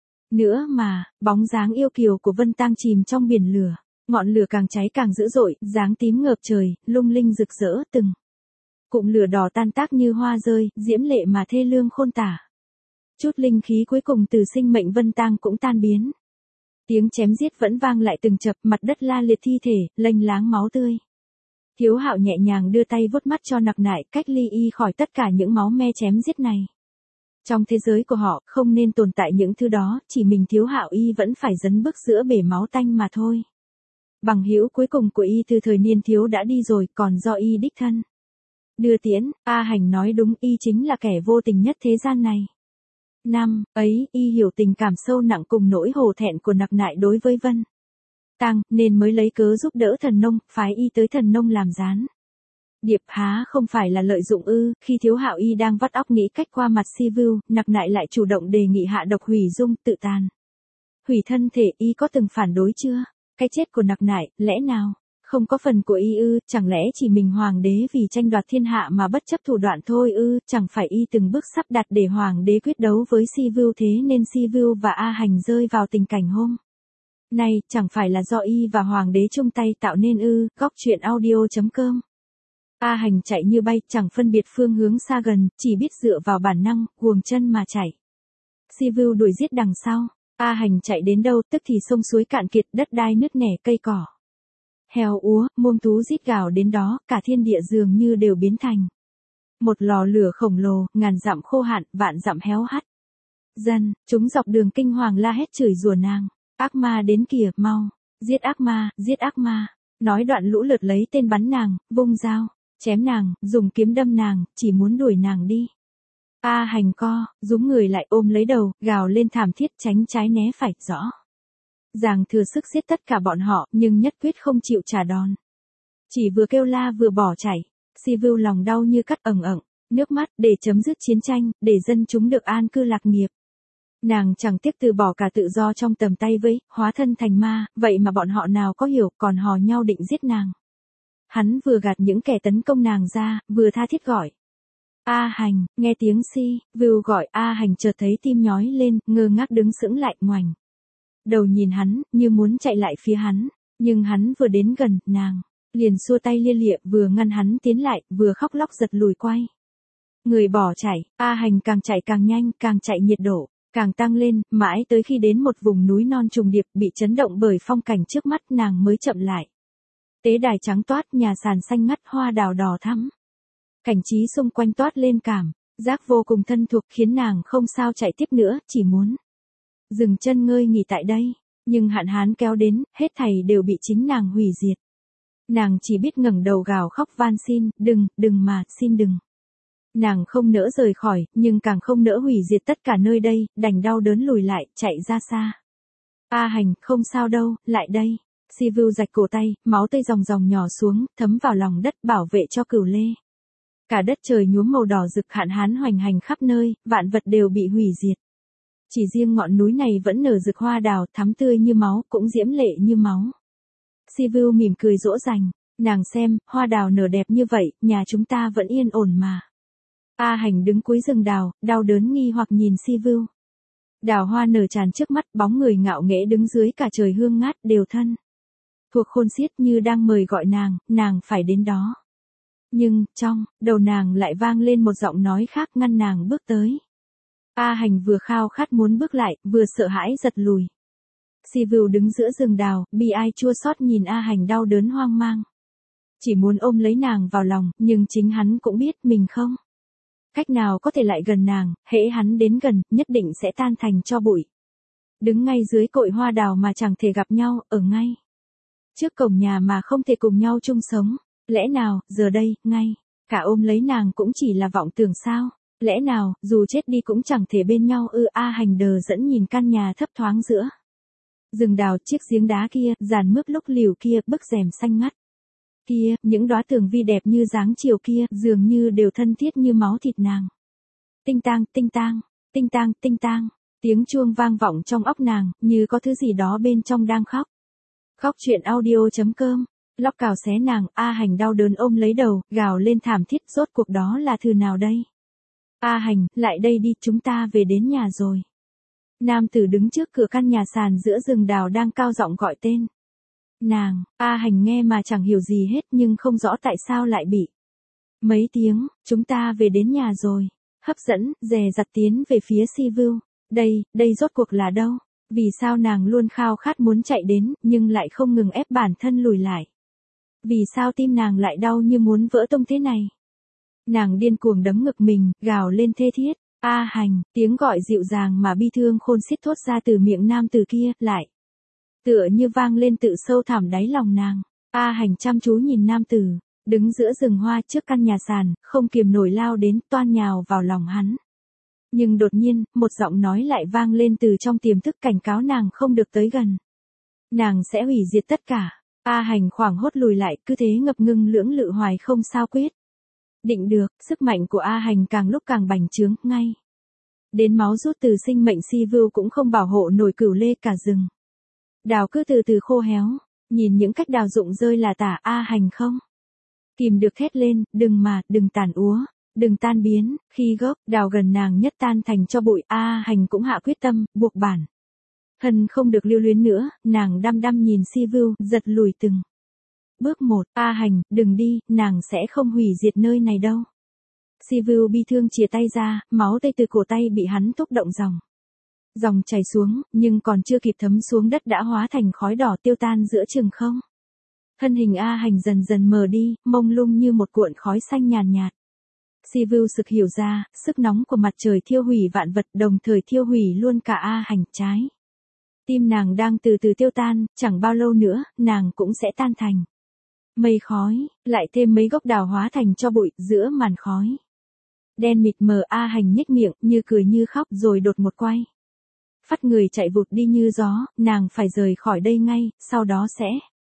Speaker 1: Nữa mà, bóng dáng yêu kiều của Vân Tang chìm trong biển lửa, ngọn lửa càng cháy càng dữ dội, dáng tím ngợp trời, lung linh rực rỡ từng. Cụm lửa đỏ tan tác như hoa rơi, diễm lệ mà thê lương khôn tả. Chút linh khí cuối cùng từ sinh mệnh Vân Tang cũng tan biến. Tiếng chém giết vẫn vang lại từng chập, mặt đất la liệt thi thể, lênh láng máu tươi. Thiếu Hạo nhẹ nhàng đưa tay vuốt mắt cho Nặc Nại, cách ly y khỏi tất cả những máu me chém giết này. Trong thế giới của họ, không nên tồn tại những thứ đó, chỉ mình Thiếu Hạo y vẫn phải dấn bước giữa bể máu tanh mà thôi. Bằng hữu cuối cùng của y từ thời niên thiếu đã đi rồi, còn do y đích thân đưa tiễn. A Hành nói đúng, y chính là kẻ vô tình nhất thế gian này. Năm ấy, y hiểu tình cảm sâu nặng cùng nỗi hổ thẹn của Nặc Nại đối với Vân Tang, nên mới lấy cớ giúp đỡ Thần Nông, phái y tới Thần Nông làm gián điệp. Há không phải là lợi dụng ư? Khi Thiếu Hạo y đang vắt óc nghĩ cách qua mặt Si View, Nặc Nại lại chủ động đề nghị hạ độc hủy dung, tự tàn hủy thân thể. Y có từng phản đối chưa? Cái chết của Nặc Nại, lẽ nào không có phần của y ư? Chẳng lẽ chỉ mình hoàng đế vì tranh đoạt thiên hạ mà bất chấp thủ đoạn thôi ư? Chẳng phải y từng bước sắp đặt để hoàng đế quyết đấu với Si View, thế nên Si View và A Hành rơi vào tình cảnh hôm nay, chẳng phải là do y và hoàng đế chung tay tạo nên ư? Góc truyện audio chấm com. A Hành chạy như bay, chẳng phân biệt phương hướng xa gần, chỉ biết dựa vào bản năng, guồng chân mà chạy. Si View đuổi giết đằng sau. A Hành chạy đến đâu, tức thì sông suối cạn kiệt, đất đai nứt nẻ, cây cỏ heo úa, muông thú rít gào đến đó, cả thiên địa dường như đều biến thành một lò lửa khổng lồ, ngàn dặm khô hạn, vạn dặm héo hắt. Dân, chúng dọc đường kinh hoàng la hét chửi rủa nàng. Ác ma đến kìa, mau, giết ác ma, giết ác ma. Nói đoạn lũ lượt lấy tên bắn nàng, vung dao, chém nàng, dùng kiếm đâm nàng, chỉ muốn đuổi nàng đi. A Hành co, rúm người lại ôm lấy đầu, gào lên thảm thiết, tránh trái né phải, rõ ràng thừa sức giết tất cả bọn họ, nhưng nhất quyết không chịu trả đòn. Chỉ vừa kêu la vừa bỏ chạy. Si View lòng đau như cắt ẩn ẩn, nước mắt, để chấm dứt chiến tranh, để dân chúng được an cư lạc nghiệp. Nàng chẳng tiếc từ bỏ cả tự do trong tầm tay với, hóa thân thành ma, vậy mà bọn họ nào có hiểu, còn hò nhau định giết nàng. Hắn vừa gạt những kẻ tấn công nàng ra, vừa tha thiết gọi. A Hành, nghe tiếng Si View gọi A Hành chợt thấy tim nhói lên, ngơ ngác đứng sững lại, ngoảnh đầu nhìn hắn, như muốn chạy lại phía hắn, nhưng hắn vừa đến gần, nàng liền xua tay lia lịa, vừa ngăn hắn tiến lại, vừa khóc lóc giật lùi quay người bỏ chạy. A Hành càng chạy càng nhanh, càng chạy nhiệt độ càng tăng lên, mãi tới khi đến một vùng núi non trùng điệp, bị chấn động bởi phong cảnh trước mắt, nàng mới chậm lại. Tế đài trắng toát, nhà sàn xanh ngắt, hoa đào đỏ thắm, cảnh trí xung quanh toát lên cảm giác vô cùng thân thuộc, khiến nàng không sao chạy tiếp nữa, chỉ muốn dừng chân ngơi nghỉ tại đây. Nhưng hạn hán kéo đến, hết thảy đều bị chính nàng hủy diệt. Nàng chỉ biết ngẩng đầu gào khóc van xin, đừng, đừng mà, xin đừng. Nàng không nỡ rời khỏi, nhưng càng không nỡ hủy diệt tất cả nơi đây, đành đau đớn lùi lại, chạy ra xa. A Hành, không sao đâu, lại đây. Si View rạch cổ tay, máu tươi ròng ròng nhỏ xuống, thấm vào lòng đất, bảo vệ cho Cửu Lê. Cả đất trời nhuốm màu đỏ rực, hạn hán hoành hành khắp nơi, vạn vật đều bị hủy diệt. Chỉ riêng ngọn núi này vẫn nở rực hoa đào, thắm tươi như máu, cũng diễm lệ như máu. Si View mỉm cười dỗ dành, nàng xem, hoa đào nở đẹp như vậy, nhà chúng ta vẫn yên ổn mà. A Hành đứng cuối rừng đào, đau đớn nghi hoặc nhìn Si View. Đào hoa nở tràn trước mắt, bóng người ngạo nghễ đứng dưới cả trời hương ngát, đều thân thuộc khôn xiết, như đang mời gọi nàng, nàng phải đến đó. Nhưng, trong đầu nàng lại vang lên một giọng nói khác, ngăn nàng bước tới. A Hành vừa khao khát muốn bước lại, vừa sợ hãi giật lùi. Si View đứng giữa rừng đào, bi ai chua xót nhìn A Hành đau đớn hoang mang. Chỉ muốn ôm lấy nàng vào lòng, nhưng chính hắn cũng biết mình không cách nào có thể lại gần nàng, hễ hắn đến gần, nhất định sẽ tan thành tro bụi. Đứng ngay dưới cội hoa đào mà chẳng thể gặp nhau, ở ngay trước cổng nhà mà không thể cùng nhau chung sống. Lẽ nào, giờ đây, ngay cả ôm lấy nàng cũng chỉ là vọng tưởng sao? Lẽ nào, dù chết đi cũng chẳng thể bên nhau ư? A Hành đờ dẫn nhìn căn nhà thấp thoáng giữa rừng đào, chiếc giếng đá kia, giàn mướp lúc liều kia, bức rèm xanh ngắt Kia, những đóa tường vi đẹp như dáng chiều kia, dường như đều thân thiết như máu thịt nàng. Tinh tang, tinh tang, tinh tang, tinh tang, tiếng chuông vang vọng trong óc nàng, như có thứ gì đó bên trong đang khóc. Khóc chuyện audio.com, lóc cào xé nàng, A Hành đau đớn ôm lấy đầu, gào lên thảm thiết, rốt cuộc đó là thứ nào đây? A Hành, lại đây đi, chúng ta về đến nhà rồi. Nam tử đứng trước cửa căn nhà sàn giữa rừng đào đang cao giọng gọi tên. Nàng, A Hành nghe mà chẳng hiểu gì hết nhưng không rõ tại sao lại bị. Mấy tiếng, chúng ta về đến nhà rồi. Hấp dẫn, dè dặt tiến về phía Si Vu. Đây, đây rốt cuộc là đâu? Vì sao nàng luôn khao khát muốn chạy đến, nhưng lại không ngừng ép bản thân lùi lại? Vì sao tim nàng lại đau như muốn vỡ tung thế này? Nàng điên cuồng đấm ngực mình, gào lên thê thiết. A Hành, tiếng gọi dịu dàng mà bi thương khôn xiết thốt ra từ miệng nam tử kia, lại. Tựa như vang lên tự sâu thẳm đáy lòng nàng. A Hành chăm chú nhìn nam tử, đứng giữa rừng hoa trước căn nhà sàn, không kiềm nổi lao đến toan nhào vào lòng hắn. Nhưng đột nhiên, một giọng nói lại vang lên từ trong tiềm thức cảnh cáo nàng không được tới gần. Nàng sẽ hủy diệt tất cả. A Hành hoảng hốt lùi lại, cứ thế ngập ngừng lưỡng lự hoài không sao quyết. Định được, sức mạnh của A Hành càng lúc càng bành trướng, ngay. Đến máu rút từ sinh mệnh Si Vu cũng không bảo hộ nổi cửu lê cả rừng. Đào cứ từ từ khô héo, nhìn những cách đào rụng rơi là tả A Hành không. Kìm được thét lên, đừng mà, đừng tàn úa, đừng tan biến, khi gốc đào gần nàng nhất tan thành cho bụi. A Hành cũng hạ quyết tâm, buộc bản. Hân không được lưu luyến nữa, nàng đăm đăm nhìn Si Vu, giật lùi từng. Bước một, A Hành, đừng đi, nàng sẽ không hủy diệt nơi này đâu. Si Vu bi thương chìa tay ra, máu tươi từ cổ tay bị hắn thúc động dòng. Dòng chảy xuống, nhưng còn chưa kịp thấm xuống đất đã hóa thành khói đỏ tiêu tan giữa trường không. Thân hình A Hành dần dần mờ đi, mông lung như một cuộn khói xanh nhàn nhạt. Si Vu sực hiểu ra, sức nóng của mặt trời thiêu hủy vạn vật đồng thời thiêu hủy luôn cả A Hành trái. Tim nàng đang từ từ tiêu tan, chẳng bao lâu nữa, nàng cũng sẽ tan thành mây khói, lại thêm mấy gốc đào hóa thành cho bụi giữa màn khói. Đen mịt mờ. A Hành nhếch miệng, như cười như khóc rồi đột một quay. Phát người chạy vụt đi như gió, nàng phải rời khỏi đây ngay, sau đó sẽ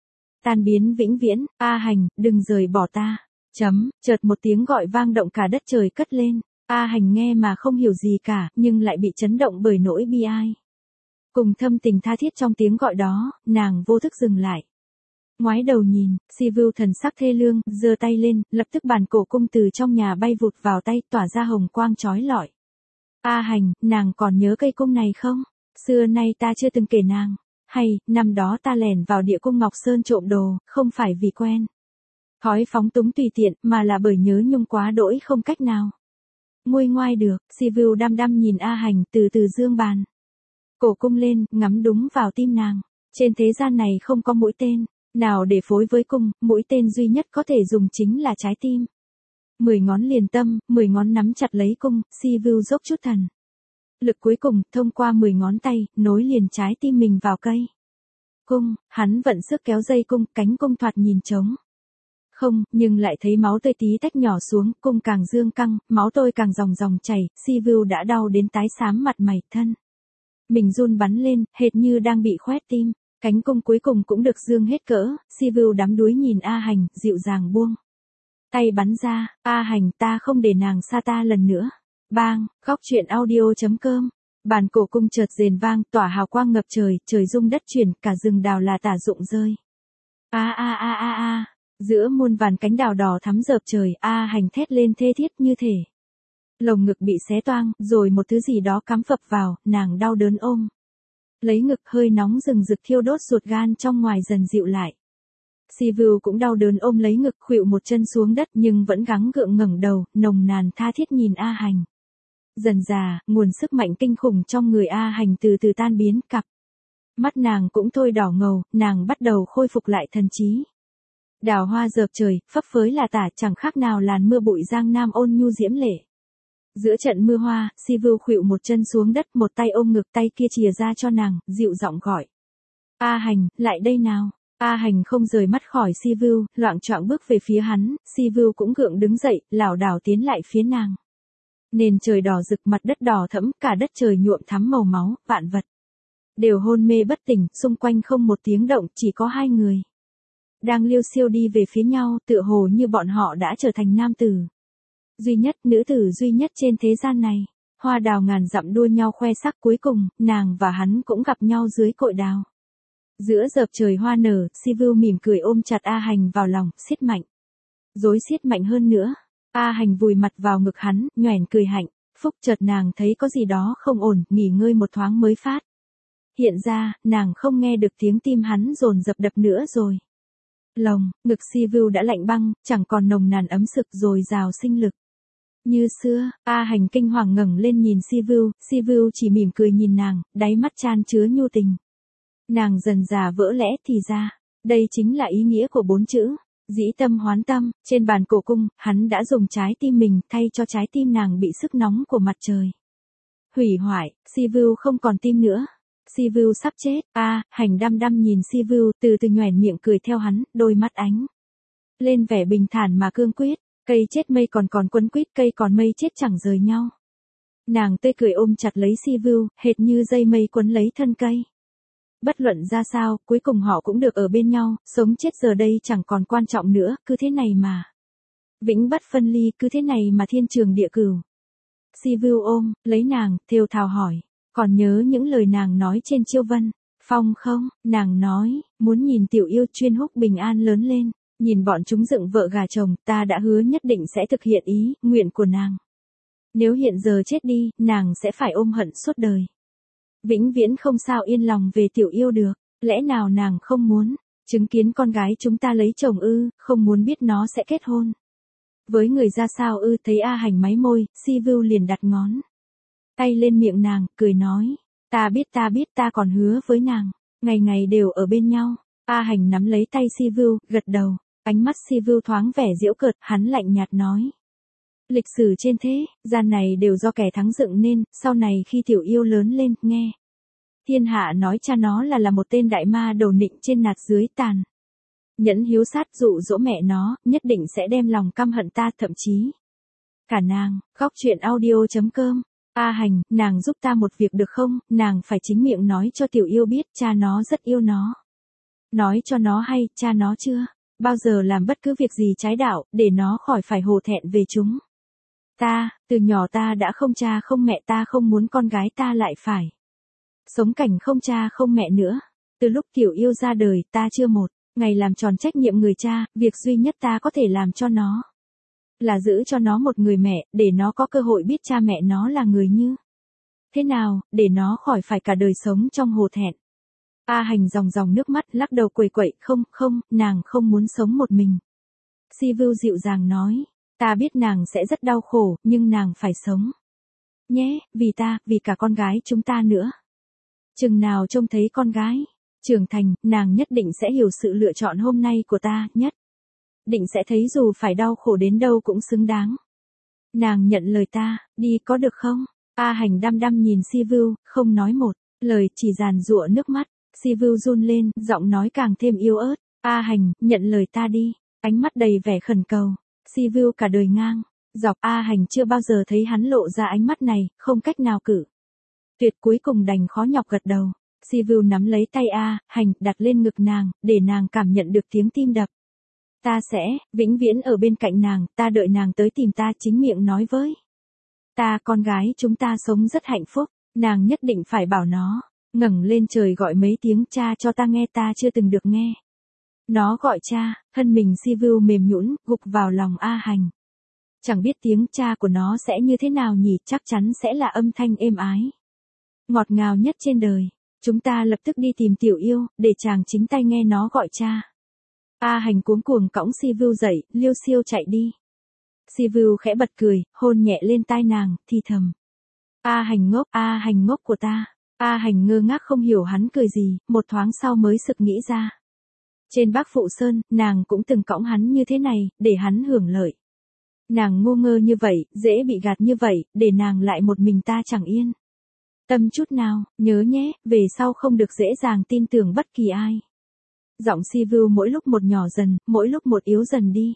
Speaker 1: tan biến vĩnh viễn. A Hành, đừng rời bỏ ta. Chấm, chợt một tiếng gọi vang động cả đất trời cất lên. A Hành nghe mà không hiểu gì cả, nhưng lại bị chấn động bởi nỗi bi ai. Cùng thâm tình tha thiết trong tiếng gọi đó, nàng vô thức dừng lại. Ngoái đầu nhìn, Si Vu thần sắc thê lương, giơ tay lên, lập tức bàn cổ cung từ trong nhà bay vụt vào tay, tỏa ra hồng quang chói lọi. A Hành, nàng còn nhớ cây cung này không? Xưa nay ta chưa từng kể nàng. Hay, năm đó ta lẻn vào địa cung Ngọc Sơn trộm đồ, không phải vì quen thói phóng túng tùy tiện, mà là bởi nhớ nhung quá đỗi không cách nào nguôi ngoai được. Si Vu đăm đăm nhìn A Hành, từ từ dương bàn cổ cung lên, ngắm đúng vào tim nàng. Trên thế gian này không có mũi tên nào để phối với cung, mũi tên duy nhất có thể dùng chính là trái tim. Mười ngón liền tâm, mười ngón nắm chặt lấy cung, Si Vu dốc chút thần lực cuối cùng, thông qua mười ngón tay, nối liền trái tim mình vào cây cung. Hắn vận sức kéo dây cung, cánh cung thoạt nhìn trống không, nhưng lại thấy máu tươi tí tách nhỏ xuống, cung càng dương căng, máu tươi càng dòng dòng chảy. Si Vu đã đau đến tái xám mặt mày, thân mình run bắn lên, hệt như đang bị khoét tim. Cánh cung cuối cùng cũng được dương hết cỡ. Si Vu đắm đuối nhìn A Hành, dịu dàng buông tay bắn ra. A Hành, ta không để nàng xa ta lần nữa. Bang, khóc chuyện audio.com. Bàn cổ cung chợt rền vang, tỏa hào quang ngập trời, trời rung đất chuyển, cả rừng đào là tả rụng rơi. A a a a a, giữa muôn vàn cánh đào đỏ thắm rợp trời, A Hành thét lên thê thiết như thể lồng ngực bị xé toang, rồi một thứ gì đó cắm phập vào, nàng đau đớn ôm lấy ngực, hơi nóng rừng rực thiêu đốt ruột gan trong ngoài dần dịu lại. Si Vu cũng đau đớn ôm lấy ngực, khuỵu một chân xuống đất nhưng vẫn gắng gượng ngẩng đầu, nồng nàn tha thiết nhìn A Hành. Dần dà, nguồn sức mạnh kinh khủng trong người A Hành từ từ tan biến, cặp mắt nàng cũng thôi đỏ ngầu, nàng bắt đầu khôi phục lại thần trí. Đào hoa rợp trời, phấp phới là tả, chẳng khác nào làn mưa bụi giang nam ôn nhu diễm lệ. Giữa trận mưa hoa, Si Vu khuỵu một chân xuống đất, một tay ôm ngực, tay kia chìa ra cho nàng, dịu giọng gọi. A Hành, lại đây nào. A Hành không rời mắt khỏi Si Vu, loạng choạng bước về phía hắn. Si Vu cũng gượng đứng dậy, lảo đảo tiến lại phía nàng. Nền trời đỏ rực, mặt đất đỏ thẫm, cả đất trời nhuộm thắm màu máu, vạn vật đều hôn mê bất tỉnh, xung quanh không một tiếng động, chỉ có hai người. đang liêu xiêu đi về phía nhau, tựa hồ như bọn họ đã trở thành nam tử duy nhất, nữ tử duy nhất trên thế gian này. Hoa đào ngàn dặm đua nhau khoe sắc, cuối cùng, nàng và hắn cũng gặp nhau dưới cội đào. Giữa dợp trời hoa nở, Sivu mỉm cười ôm chặt A Hành vào lòng, siết mạnh. Dối siết mạnh hơn nữa. A Hành vùi mặt vào ngực hắn, nhoẻn cười hạnh. Phúc chợt nàng thấy có gì đó không ổn, nghỉ ngơi một thoáng mới phát. Hiện ra, nàng không nghe được tiếng tim hắn dồn dập đập nữa rồi. Lồng, ngực Sivu đã lạnh băng, chẳng còn nồng nàn ấm sực dồi dào sinh lực. Như xưa, A Hành kinh hoàng ngẩng lên nhìn Sivu, Sivu chỉ mỉm cười nhìn nàng, đáy mắt chan chứa nhu tình. Nàng dần dà vỡ lẽ thì ra, đây chính là ý nghĩa của bốn chữ, dĩ tâm hoán tâm. Trên bàn cổ cung, hắn đã dùng trái tim mình thay cho trái tim nàng bị sức nóng của mặt trời hủy hoại. Sivu không còn tim nữa. Sivu sắp chết. A Hành đăm đăm nhìn Sivu, từ từ nhoẻn miệng cười theo hắn, đôi mắt ánh lên vẻ bình thản mà cương quyết. Cây chết mây còn còn quấn quýt, cây còn mây chết chẳng rời nhau. Nàng tươi cười ôm chặt lấy Sivu, hệt như dây mây quấn lấy thân cây. Bất luận ra sao, cuối cùng họ cũng được ở bên nhau, sống chết giờ đây chẳng còn quan trọng nữa, cứ thế này mà. Vĩnh bất phân ly, cứ thế này mà thiên trường địa cửu. Sivu ôm, lấy nàng, thều thào hỏi, còn nhớ những lời nàng nói trên Chiêu Vân Phong không? Nàng nói, muốn nhìn tiểu yêu chuyên húc bình an lớn lên, nhìn bọn chúng dựng vợ gà chồng, ta đã hứa nhất định sẽ thực hiện ý, nguyện của nàng. Nếu hiện giờ chết đi, nàng sẽ phải ôm hận suốt đời. Vĩnh viễn không sao yên lòng về tiểu yêu được, lẽ nào nàng không muốn chứng kiến con gái chúng ta lấy chồng ư, không muốn biết nó sẽ kết hôn với người ra sao ư? Thấy A Hành máy môi, Sivu liền đặt ngón tay lên miệng nàng, cười nói, ta biết ta biết ta còn hứa với nàng, ngày ngày đều ở bên nhau. A Hành nắm lấy tay Sivu, gật đầu, ánh mắt Sivu thoáng vẻ giễu cợt, hắn lạnh nhạt nói. Lịch sử trên thế gian này đều do kẻ thắng dựng nên, sau này khi tiểu yêu lớn lên, nghe thiên hạ nói cha nó là là một tên đại ma đầu nịnh trên nạt dưới tàn nhẫn hiếu sát, dụ dỗ mẹ nó, nhất định sẽ đem lòng căm hận ta, thậm chí cả nàng. Góc truyện audio chấm com. A Hành, nàng giúp ta một việc được không? Nàng phải chính miệng nói cho tiểu yêu biết cha nó rất yêu nó. Nói cho nó hay, cha nó chưa bao giờ làm bất cứ việc gì trái đạo, để nó khỏi phải hổ thẹn về chúng. Ta, từ nhỏ ta đã không cha không mẹ, ta không muốn con gái ta lại phải sống cảnh không cha không mẹ nữa. Từ lúc tiểu yêu ra đời, ta chưa một ngày làm tròn trách nhiệm người cha, việc duy nhất ta có thể làm cho nó là giữ cho nó một người mẹ, để nó có cơ hội biết cha mẹ nó là người như thế nào, để nó khỏi phải cả đời sống trong hổ thẹn. A Hành dòng dòng nước mắt, lắc đầu quẩy quậy, không, không, nàng không muốn sống một mình. Sivu dịu dàng nói, ta biết nàng sẽ rất đau khổ, nhưng nàng phải sống. Nhé, vì ta, vì cả con gái chúng ta nữa. Chừng nào trông thấy con gái trưởng thành, nàng nhất định sẽ hiểu sự lựa chọn hôm nay của ta, nhất định sẽ thấy dù phải đau khổ đến đâu cũng xứng đáng. Nàng nhận lời ta, đi có được không? A Hành đăm đăm nhìn Sivu, không nói một lời, chỉ giàn giụa nước mắt. Sivu run lên, giọng nói càng thêm yếu ớt. A Hành, nhận lời ta đi. Ánh mắt đầy vẻ khẩn cầu. Sivu cả đời ngang dọc, A Hành chưa bao giờ thấy hắn lộ ra ánh mắt này, không cách nào cử tuyệt, cuối cùng đành khó nhọc gật đầu. Sivu nắm lấy tay A Hành, đặt lên ngực nàng, để nàng cảm nhận được tiếng tim đập. Ta sẽ vĩnh viễn ở bên cạnh nàng, ta đợi nàng tới tìm ta, chính miệng nói với ta con gái chúng ta sống rất hạnh phúc, nàng nhất định phải bảo nó ngẩng lên trời gọi mấy tiếng cha cho ta nghe, ta chưa từng được nghe nó gọi cha. Thân mình Sivu mềm nhũn, gục vào lòng A Hành. Chẳng biết tiếng cha của nó sẽ như thế nào nhỉ, chắc chắn sẽ là âm thanh êm ái, ngọt ngào nhất trên đời. Chúng ta lập tức đi tìm tiểu yêu, để chàng chính tay nghe nó gọi cha. A Hành cuống cuồng cõng Sivu dậy, liêu xiêu chạy đi. Sivu khẽ bật cười, hôn nhẹ lên tai nàng, thì thầm. A Hành ngốc, A Hành ngốc của ta. A Hành ngơ ngác không hiểu hắn cười gì, một thoáng sau mới sực nghĩ ra. Trên Bắc Phụ Sơn, nàng cũng từng cõng hắn như thế này, để hắn hưởng lợi. Nàng ngu ngơ như vậy, dễ bị gạt như vậy, để nàng lại một mình ta chẳng yên tâm chút nào, nhớ nhé, về sau không được dễ dàng tin tưởng bất kỳ ai. Giọng Sivu mỗi lúc một nhỏ dần, mỗi lúc một yếu dần đi.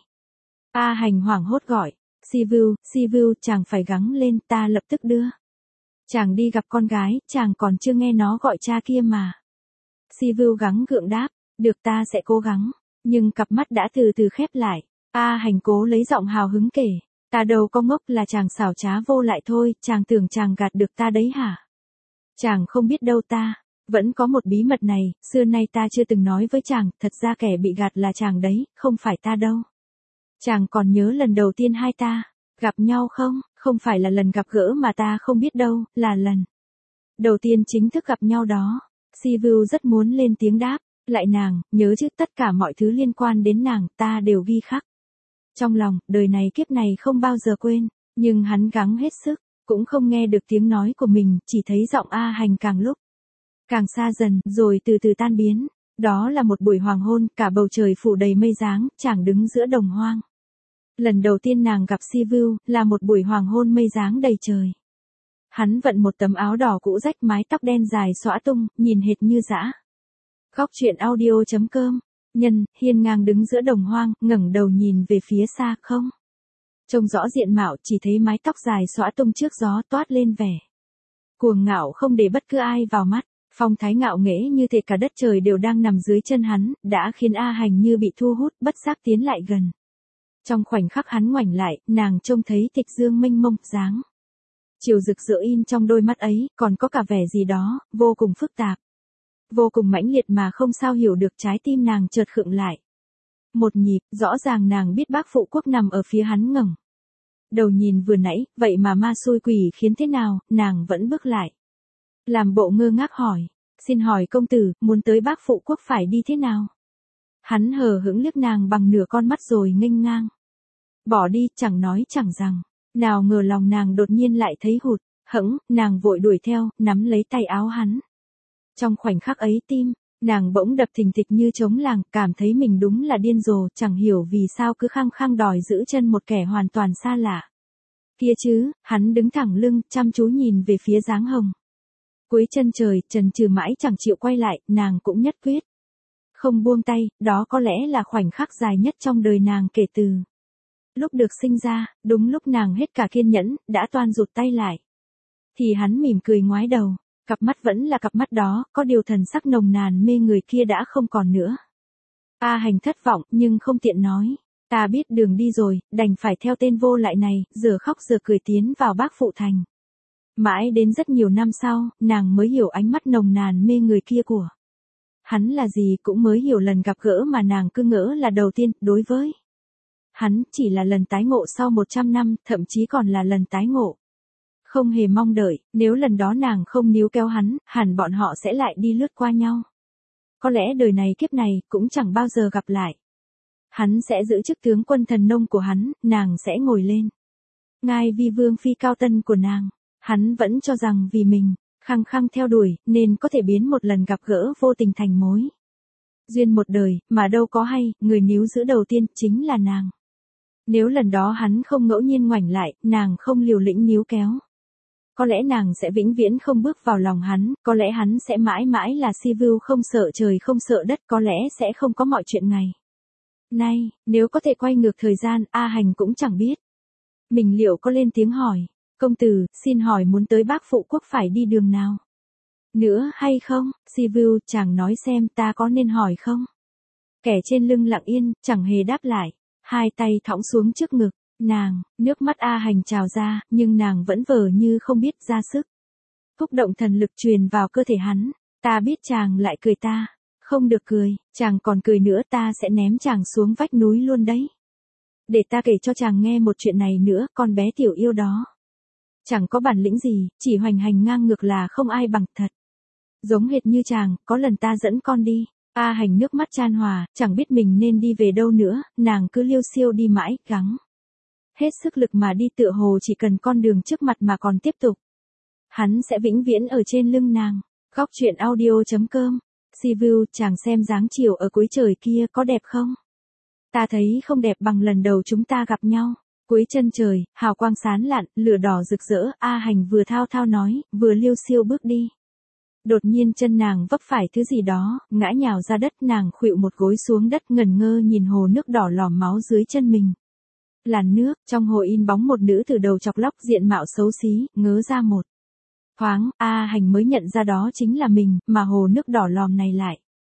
Speaker 1: A Hành hoảng hốt gọi, Sivu, Sivu, chàng phải gắng lên, ta lập tức đưa chàng đi gặp con gái, chàng còn chưa nghe nó gọi cha kia mà. Sivu gắng gượng đáp, được, ta sẽ cố gắng. Nhưng cặp mắt đã từ từ khép lại. A Hành cố lấy giọng hào hứng kể. Ta đâu có ngốc, là chàng xảo trá vô lại thôi, chàng tưởng chàng gạt được ta đấy hả? Chàng không biết đâu ta. Vẫn có một bí mật này, xưa nay ta chưa từng nói với chàng, thật ra kẻ bị gạt là chàng đấy, không phải ta đâu. Chàng còn nhớ lần đầu tiên hai ta gặp nhau không? Không phải là lần gặp gỡ mà ta không biết đâu, là lần đầu tiên chính thức gặp nhau đó. Sivu rất muốn lên tiếng đáp, lại nàng, nhớ chứ, tất cả mọi thứ liên quan đến nàng, ta đều ghi khắc trong lòng, đời này kiếp này không bao giờ quên. Nhưng hắn gắng hết sức, cũng không nghe được tiếng nói của mình, chỉ thấy giọng A Hành càng lúc càng xa dần, rồi từ từ tan biến. Đó là một buổi hoàng hôn, cả bầu trời phủ đầy mây dáng, chàng đứng giữa đồng hoang. Lần đầu tiên nàng gặp Sivu, là một buổi hoàng hôn mây dáng đầy trời. Hắn vận một tấm áo đỏ cũ rách, mái tóc đen dài xõa tung, nhìn hệt như dã. Góc truyện audio chấm com. Nhân, hiên ngang đứng giữa đồng hoang, ngẩng đầu nhìn về phía xa không. Trông rõ diện mạo, chỉ thấy mái tóc dài xõa tung trước gió toát lên vẻ cuồng ngạo không để bất cứ ai vào mắt. Phong thái ngạo nghễ như thể cả đất trời đều đang nằm dưới chân hắn, đã khiến A Hành như bị thu hút, bất giác tiến lại gần. Trong khoảnh khắc hắn ngoảnh lại, nàng trông thấy tịch dương mênh mông, dáng chiều rực rỡ in trong đôi mắt ấy, còn có cả vẻ gì đó, vô cùng phức tạp. Vô cùng mãnh liệt mà không sao hiểu được, trái tim nàng chợt khựng lại. Một nhịp, rõ ràng nàng biết bác phụ quốc nằm ở phía hắn ngẩng đầu nhìn vừa nãy, vậy mà ma xui quỷ khiến thế nào, nàng vẫn bước lại. Làm bộ ngơ ngác hỏi, xin hỏi công tử, muốn tới bác phụ quốc phải đi thế nào? Hắn hờ hững liếc nàng bằng nửa con mắt rồi nghênh ngang bỏ đi, chẳng nói chẳng rằng. Nào ngờ lòng nàng đột nhiên lại thấy hụt hẫng, nàng vội đuổi theo, nắm lấy tay áo hắn. Trong khoảnh khắc ấy tim nàng bỗng đập thình thịch như trống làng, cảm thấy mình đúng là điên rồ, chẳng hiểu vì sao cứ khăng khăng đòi giữ chân một kẻ hoàn toàn xa lạ kia chứ. Hắn đứng thẳng lưng, chăm chú nhìn về phía dáng hồng cuối chân trời, chần chừ mãi chẳng chịu quay lại, nàng cũng nhất quyết không buông tay. Đó có lẽ là khoảnh khắc dài nhất trong đời nàng kể từ lúc được sinh ra. Đúng lúc nàng hết cả kiên nhẫn, đã toan rụt tay lại, thì hắn mỉm cười ngoái đầu. Cặp mắt vẫn là cặp mắt đó, có điều thần sắc nồng nàn mê người kia đã không còn nữa. A Hành thất vọng, nhưng không tiện nói. Ta biết đường đi rồi, đành phải theo tên vô lại này, giờ khóc giờ cười tiến vào Bác Phụ Thành. Mãi đến rất nhiều năm sau, nàng mới hiểu ánh mắt nồng nàn mê người kia của hắn là gì, cũng mới hiểu lần gặp gỡ mà nàng cứ ngỡ là đầu tiên, đối với hắn, chỉ là lần tái ngộ sau một trăm năm, thậm chí còn là lần tái ngộ không hề mong đợi. Nếu lần đó nàng không níu kéo hắn, hẳn bọn họ sẽ lại đi lướt qua nhau. Có lẽ đời này kiếp này, cũng chẳng bao giờ gặp lại. Hắn sẽ giữ chức tướng quân thần nông của hắn, nàng sẽ ngồi lên ngai vi vương phi cao tân của nàng. Hắn vẫn cho rằng vì mình khăng khăng theo đuổi, nên có thể biến một lần gặp gỡ vô tình thành mối duyên một đời, mà đâu có hay, người níu giữ đầu tiên chính là nàng. Nếu lần đó hắn không ngẫu nhiên ngoảnh lại, nàng không liều lĩnh níu kéo, có lẽ nàng sẽ vĩnh viễn không bước vào lòng hắn, có lẽ hắn sẽ mãi mãi là Sivu không sợ trời không sợ đất, có lẽ sẽ không có mọi chuyện ngày nay. Nếu có thể quay ngược thời gian, A Hành cũng chẳng biết mình liệu có lên tiếng hỏi, công tử, xin hỏi muốn tới Bác Phụ Quốc phải đi đường nào nữa hay không? Sivu, chàng nói xem ta có nên hỏi không? Kẻ trên lưng lặng yên, chẳng hề đáp lại, hai tay thõng xuống trước ngực. Nàng, nước mắt A Hành trào ra, nhưng nàng vẫn vờ như không biết ra sức. Thúc động thần lực truyền vào cơ thể hắn. Ta biết chàng lại cười ta. Không được cười, chàng còn cười nữa ta sẽ ném chàng xuống vách núi luôn đấy. Để ta kể cho chàng nghe một chuyện này nữa, con bé tiểu yêu đó chẳng có bản lĩnh gì, chỉ hoành hành ngang ngược là không ai bằng thật. Giống hệt như chàng, có lần ta dẫn con đi. A Hành nước mắt chan hòa, chẳng biết mình nên đi về đâu nữa, nàng cứ liêu xiêu đi mãi, gắng hết sức lực mà đi, tựa hồ chỉ cần con đường trước mặt mà còn tiếp tục, hắn sẽ vĩnh viễn ở trên lưng nàng. Góc truyện audio chấm com. Sivu, chàng xem dáng chiều ở cuối trời kia có đẹp không? Ta thấy không đẹp bằng lần đầu chúng ta gặp nhau. Cuối chân trời, hào quang sáng lạn, lửa đỏ rực rỡ, A Hành vừa thao thao nói, vừa liêu xiêu bước đi. Đột nhiên chân nàng vấp phải thứ gì đó, ngã nhào ra đất, nàng khuỵu một gối xuống đất, ngẩn ngơ nhìn hồ nước đỏ lòm máu dưới chân mình. Làn nước, trong hồ in bóng một nữ từ đầu chọc lóc, diện mạo xấu xí, ngớ ra một thoáng, A Hành mới nhận ra đó chính là mình, mà hồ nước đỏ lòm này lại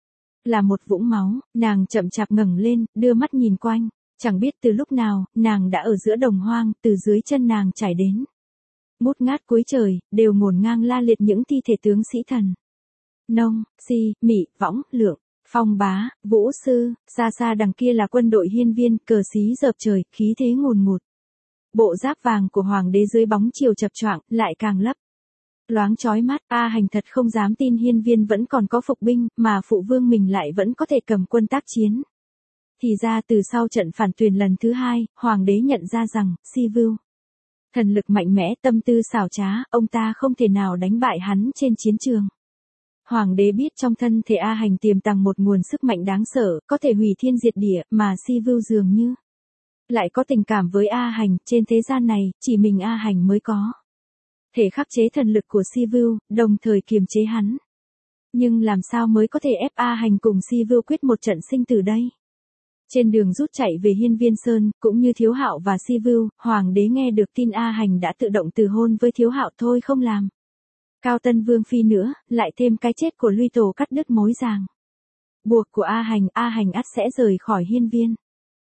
Speaker 1: Là một vũng máu, nàng chậm chạp ngẩng lên, đưa mắt nhìn quanh. Chẳng biết từ lúc nào, nàng đã ở giữa đồng hoang, từ dưới chân nàng trải đến. Mút ngát cuối trời, đều ngổn ngang la liệt những thi thể tướng sĩ thần. Nông, Si, Mị, Võng, Lượng, Phong Bá, Vũ Sư, xa xa đằng kia là quân đội hiên viên, cờ xí dợp trời, khí thế ngùn ngụt. Bộ giáp vàng của hoàng đế dưới bóng chiều chập choạng, lại càng lấp loáng chói mắt. A Hành thật không dám tin hiên viên vẫn còn có phục binh, mà phụ vương mình lại vẫn có thể cầm quân tác chiến. Thì ra từ sau trận phản tuyền lần thứ hai, hoàng đế nhận ra rằng, Si Vưu thần lực mạnh mẽ, tâm tư xảo trá, ông ta không thể nào đánh bại hắn trên chiến trường. Hoàng đế biết trong thân thể A Hành tiềm tàng một nguồn sức mạnh đáng sợ, có thể hủy thiên diệt địa, mà Si Vưu dường như lại có tình cảm với A Hành, trên thế gian này, chỉ mình A Hành mới có thể khắc chế thần lực của Si Vưu, đồng thời kiềm chế hắn. Nhưng làm sao mới có thể ép A Hành cùng Si Vưu quyết một trận sinh tử đây? Trên đường rút chạy về Hiên Viên Sơn, cũng như Thiếu Hạo và Si Vưu, hoàng đế nghe được tin A Hành đã tự động từ hôn với Thiếu Hạo thôi không làm Cao Tân Vương phi nữa, lại thêm cái chết của Luy Tổ cắt đứt mối ràng buộc của A Hành, A Hành ắt sẽ rời khỏi hiên viên.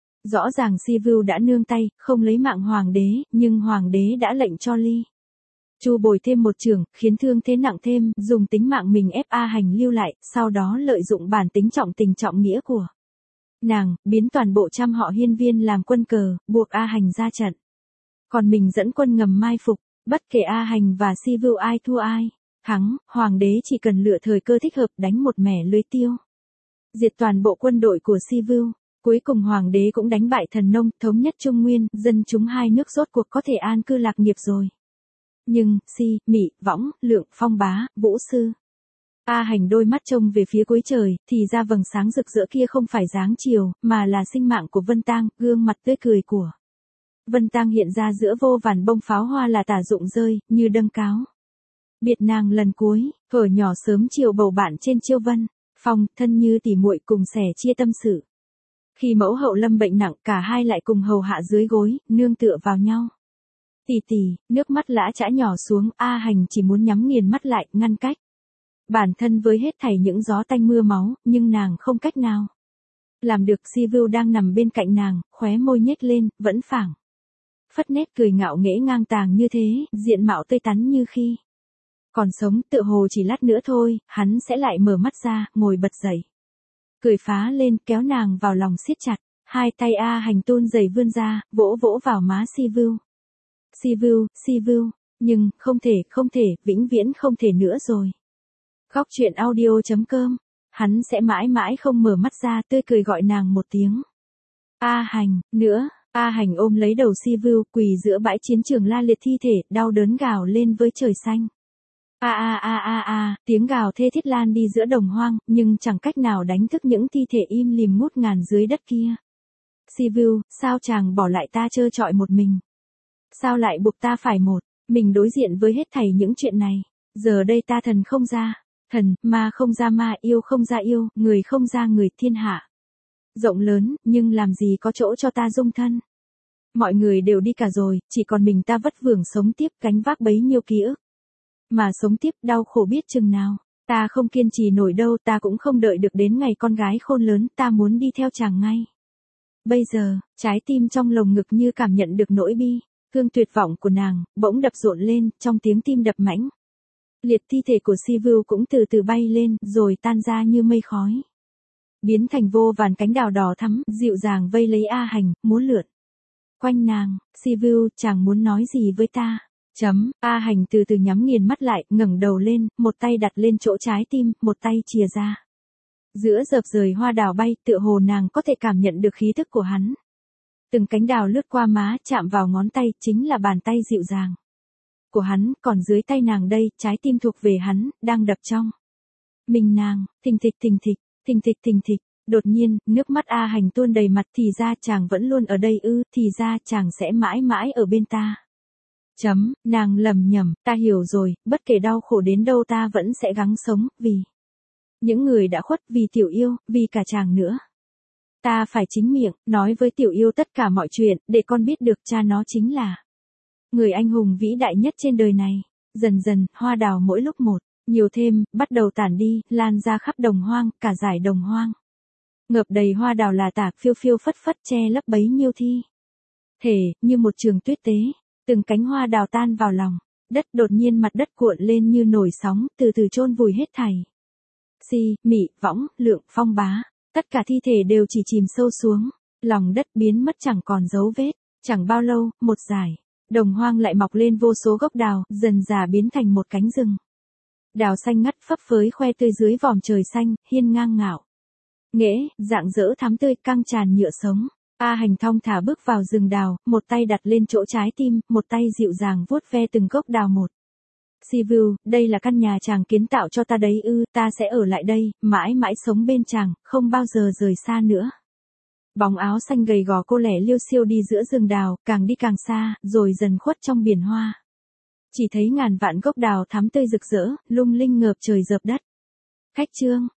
Speaker 1: Rõ ràng Si Vưu đã nương tay, không lấy mạng hoàng đế, nhưng hoàng đế đã lệnh cho Ly Chu bồi thêm một chưởng, khiến thương thế nặng thêm, dùng tính mạng mình ép A Hành lưu lại, sau đó lợi dụng bản tính trọng tình trọng nghĩa của nàng, biến toàn bộ trăm họ hiên viên làm quân cờ, buộc A Hành ra trận. Còn mình dẫn quân ngầm mai phục, bất kể A Hành và Si Vưu ai thua ai thắng, hoàng đế chỉ cần lựa thời cơ thích hợp đánh một mẻ lưới tiêu. Diệt toàn bộ quân đội của Si Vưu. Cuối cùng hoàng đế cũng đánh bại Thần Nông, thống nhất Trung Nguyên, dân chúng hai nước rốt cuộc có thể an cư lạc nghiệp rồi. Nhưng, Si, Mị, Võng, Lượng, Phong Bá, Vũ Sư. A Hành đôi mắt trông về phía cuối trời, thì ra vầng sáng rực rỡ kia không phải dáng chiều, mà là sinh mạng của Vân Tang, gương mặt tươi cười của Vân Tang hiện ra giữa vô vàn bông pháo hoa là tả dụng rơi, như đâng cáo. Biệt nàng lần cuối, thuở nhỏ sớm chiều bầu bạn trên chiêu vân, Phong, thân như tỉ muội cùng sẻ chia tâm sự. Khi mẫu hậu lâm bệnh nặng, cả hai lại cùng hầu hạ dưới gối, nương tựa vào nhau. Tì tì, nước mắt lã chã nhỏ xuống, A Hành chỉ muốn nhắm nghiền mắt lại, ngăn cách bản thân với hết thảy những gió tanh mưa máu, nhưng nàng không cách nào làm được. Si Vưu đang nằm bên cạnh nàng, khóe môi nhếch lên, vẫn phảng phất nét cười ngạo nghễ ngang tàng như thế, diện mạo tươi tắn như khi còn sống, tựa hồ chỉ lát nữa thôi, hắn sẽ lại mở mắt ra, ngồi bật dậy. Cười phá lên, kéo nàng vào lòng siết chặt, hai tay A Hành tôn dày vươn ra, vỗ vỗ vào má Si Vưu. Si Vưu, Si Vưu, nhưng, không thể, không thể, vĩnh viễn không thể nữa rồi. Góc truyện audio chấm com, hắn sẽ mãi mãi không mở mắt ra, tươi cười gọi nàng một tiếng. A Hành, nữa, A Hành ôm lấy đầu Si Vưu, quỳ giữa bãi chiến trường la liệt thi thể, đau đớn gào lên với trời xanh. A a a a a, tiếng gào thê thiết lan đi giữa đồng hoang, nhưng chẳng cách nào đánh thức những thi thể im lìm ngút ngàn dưới đất kia. Si Vưu, sao chàng bỏ lại ta trơ trọi một mình? Sao lại buộc ta phải một mình đối diện với hết thảy những chuyện này? Giờ đây ta thần không ra thần, ma không ra ma, yêu không ra yêu, người không ra người, thiên hạ rộng lớn, nhưng làm gì có chỗ cho ta dung thân. Mọi người đều đi cả rồi, chỉ còn mình ta vất vưởng sống tiếp, gánh vác bấy nhiêu ký ức. Mà sống tiếp đau khổ biết chừng nào, ta không kiên trì nổi đâu, ta cũng không đợi được đến ngày con gái khôn lớn, ta muốn đi theo chàng ngay. Bây giờ, trái tim trong lồng ngực như cảm nhận được nỗi bi thương tuyệt vọng của nàng, bỗng đập rộn lên, trong tiếng tim đập mãnh liệt. Thi thể của Si Vưu cũng từ từ bay lên, rồi tan ra như mây khói, biến thành vô vàn cánh đào đỏ thắm, dịu dàng vây lấy A Hành, múa lượn quanh nàng. Si Vưu, chàng muốn nói gì với ta? Chấm, A Hành từ từ nhắm nghiền mắt lại, ngẩng đầu lên, một tay đặt lên chỗ trái tim, một tay chìa ra. Giữa dợp rời hoa đào bay, tựa hồ nàng có thể cảm nhận được khí thức của hắn. Từng cánh đào lướt qua má, chạm vào ngón tay, chính là bàn tay dịu dàng của hắn, còn dưới tay nàng đây, trái tim thuộc về hắn, đang đập trong mình nàng, thình thịch thình thịch, thình thịch thình thịch. Đột nhiên, nước mắt A Hành tuôn đầy mặt, thì ra chàng vẫn luôn ở đây ư, thì ra chàng sẽ mãi mãi ở bên ta. Chấm, nàng lầm nhầm, ta hiểu rồi, bất kể đau khổ đến đâu ta vẫn sẽ gắng sống, vì những người đã khuất, vì Tiểu Yêu, vì cả chàng nữa. Ta phải chính miệng, nói với Tiểu Yêu tất cả mọi chuyện, để con biết được cha nó chính là người anh hùng vĩ đại nhất trên đời này. Dần dần, hoa đào mỗi lúc một Nhiều thêm, bắt đầu tản đi, lan ra khắp đồng hoang, cả dải đồng hoang. Ngập đầy hoa đào là tả phiêu phiêu phất phất che lấp bấy nhiêu thi. Thể, như một trường tuyết tế, từng cánh hoa đào tan vào lòng. Đất đột nhiên mặt đất cuộn lên như nổi sóng, từ từ chôn vùi hết thảy. Si, mị, võng, lượng, phong bá, tất cả thi thể đều chỉ chìm sâu xuống. Lòng đất biến mất chẳng còn dấu vết. Chẳng bao lâu, một dải đồng hoang lại mọc lên vô số gốc đào, dần dà biến thành một cánh rừng. Đào xanh ngắt phấp phới khoe tươi dưới vòm trời xanh, hiên ngang ngạo. Nghễ, rạng rỡ thắm tươi căng tràn nhựa sống. A Hành thong thả bước vào rừng đào, một tay đặt lên chỗ trái tim, một tay dịu dàng vuốt ve từng gốc đào một. Sivu, đây là căn nhà chàng kiến tạo cho ta đấy ư, ta sẽ ở lại đây, mãi mãi sống bên chàng, không bao giờ rời xa nữa. Bóng áo xanh gầy gò cô lẻ liêu xiêu đi giữa rừng đào, càng đi càng xa, rồi dần khuất trong biển hoa. Chỉ thấy ngàn vạn gốc đào thắm tươi rực rỡ, lung linh ngợp trời dợp đất. Khách chương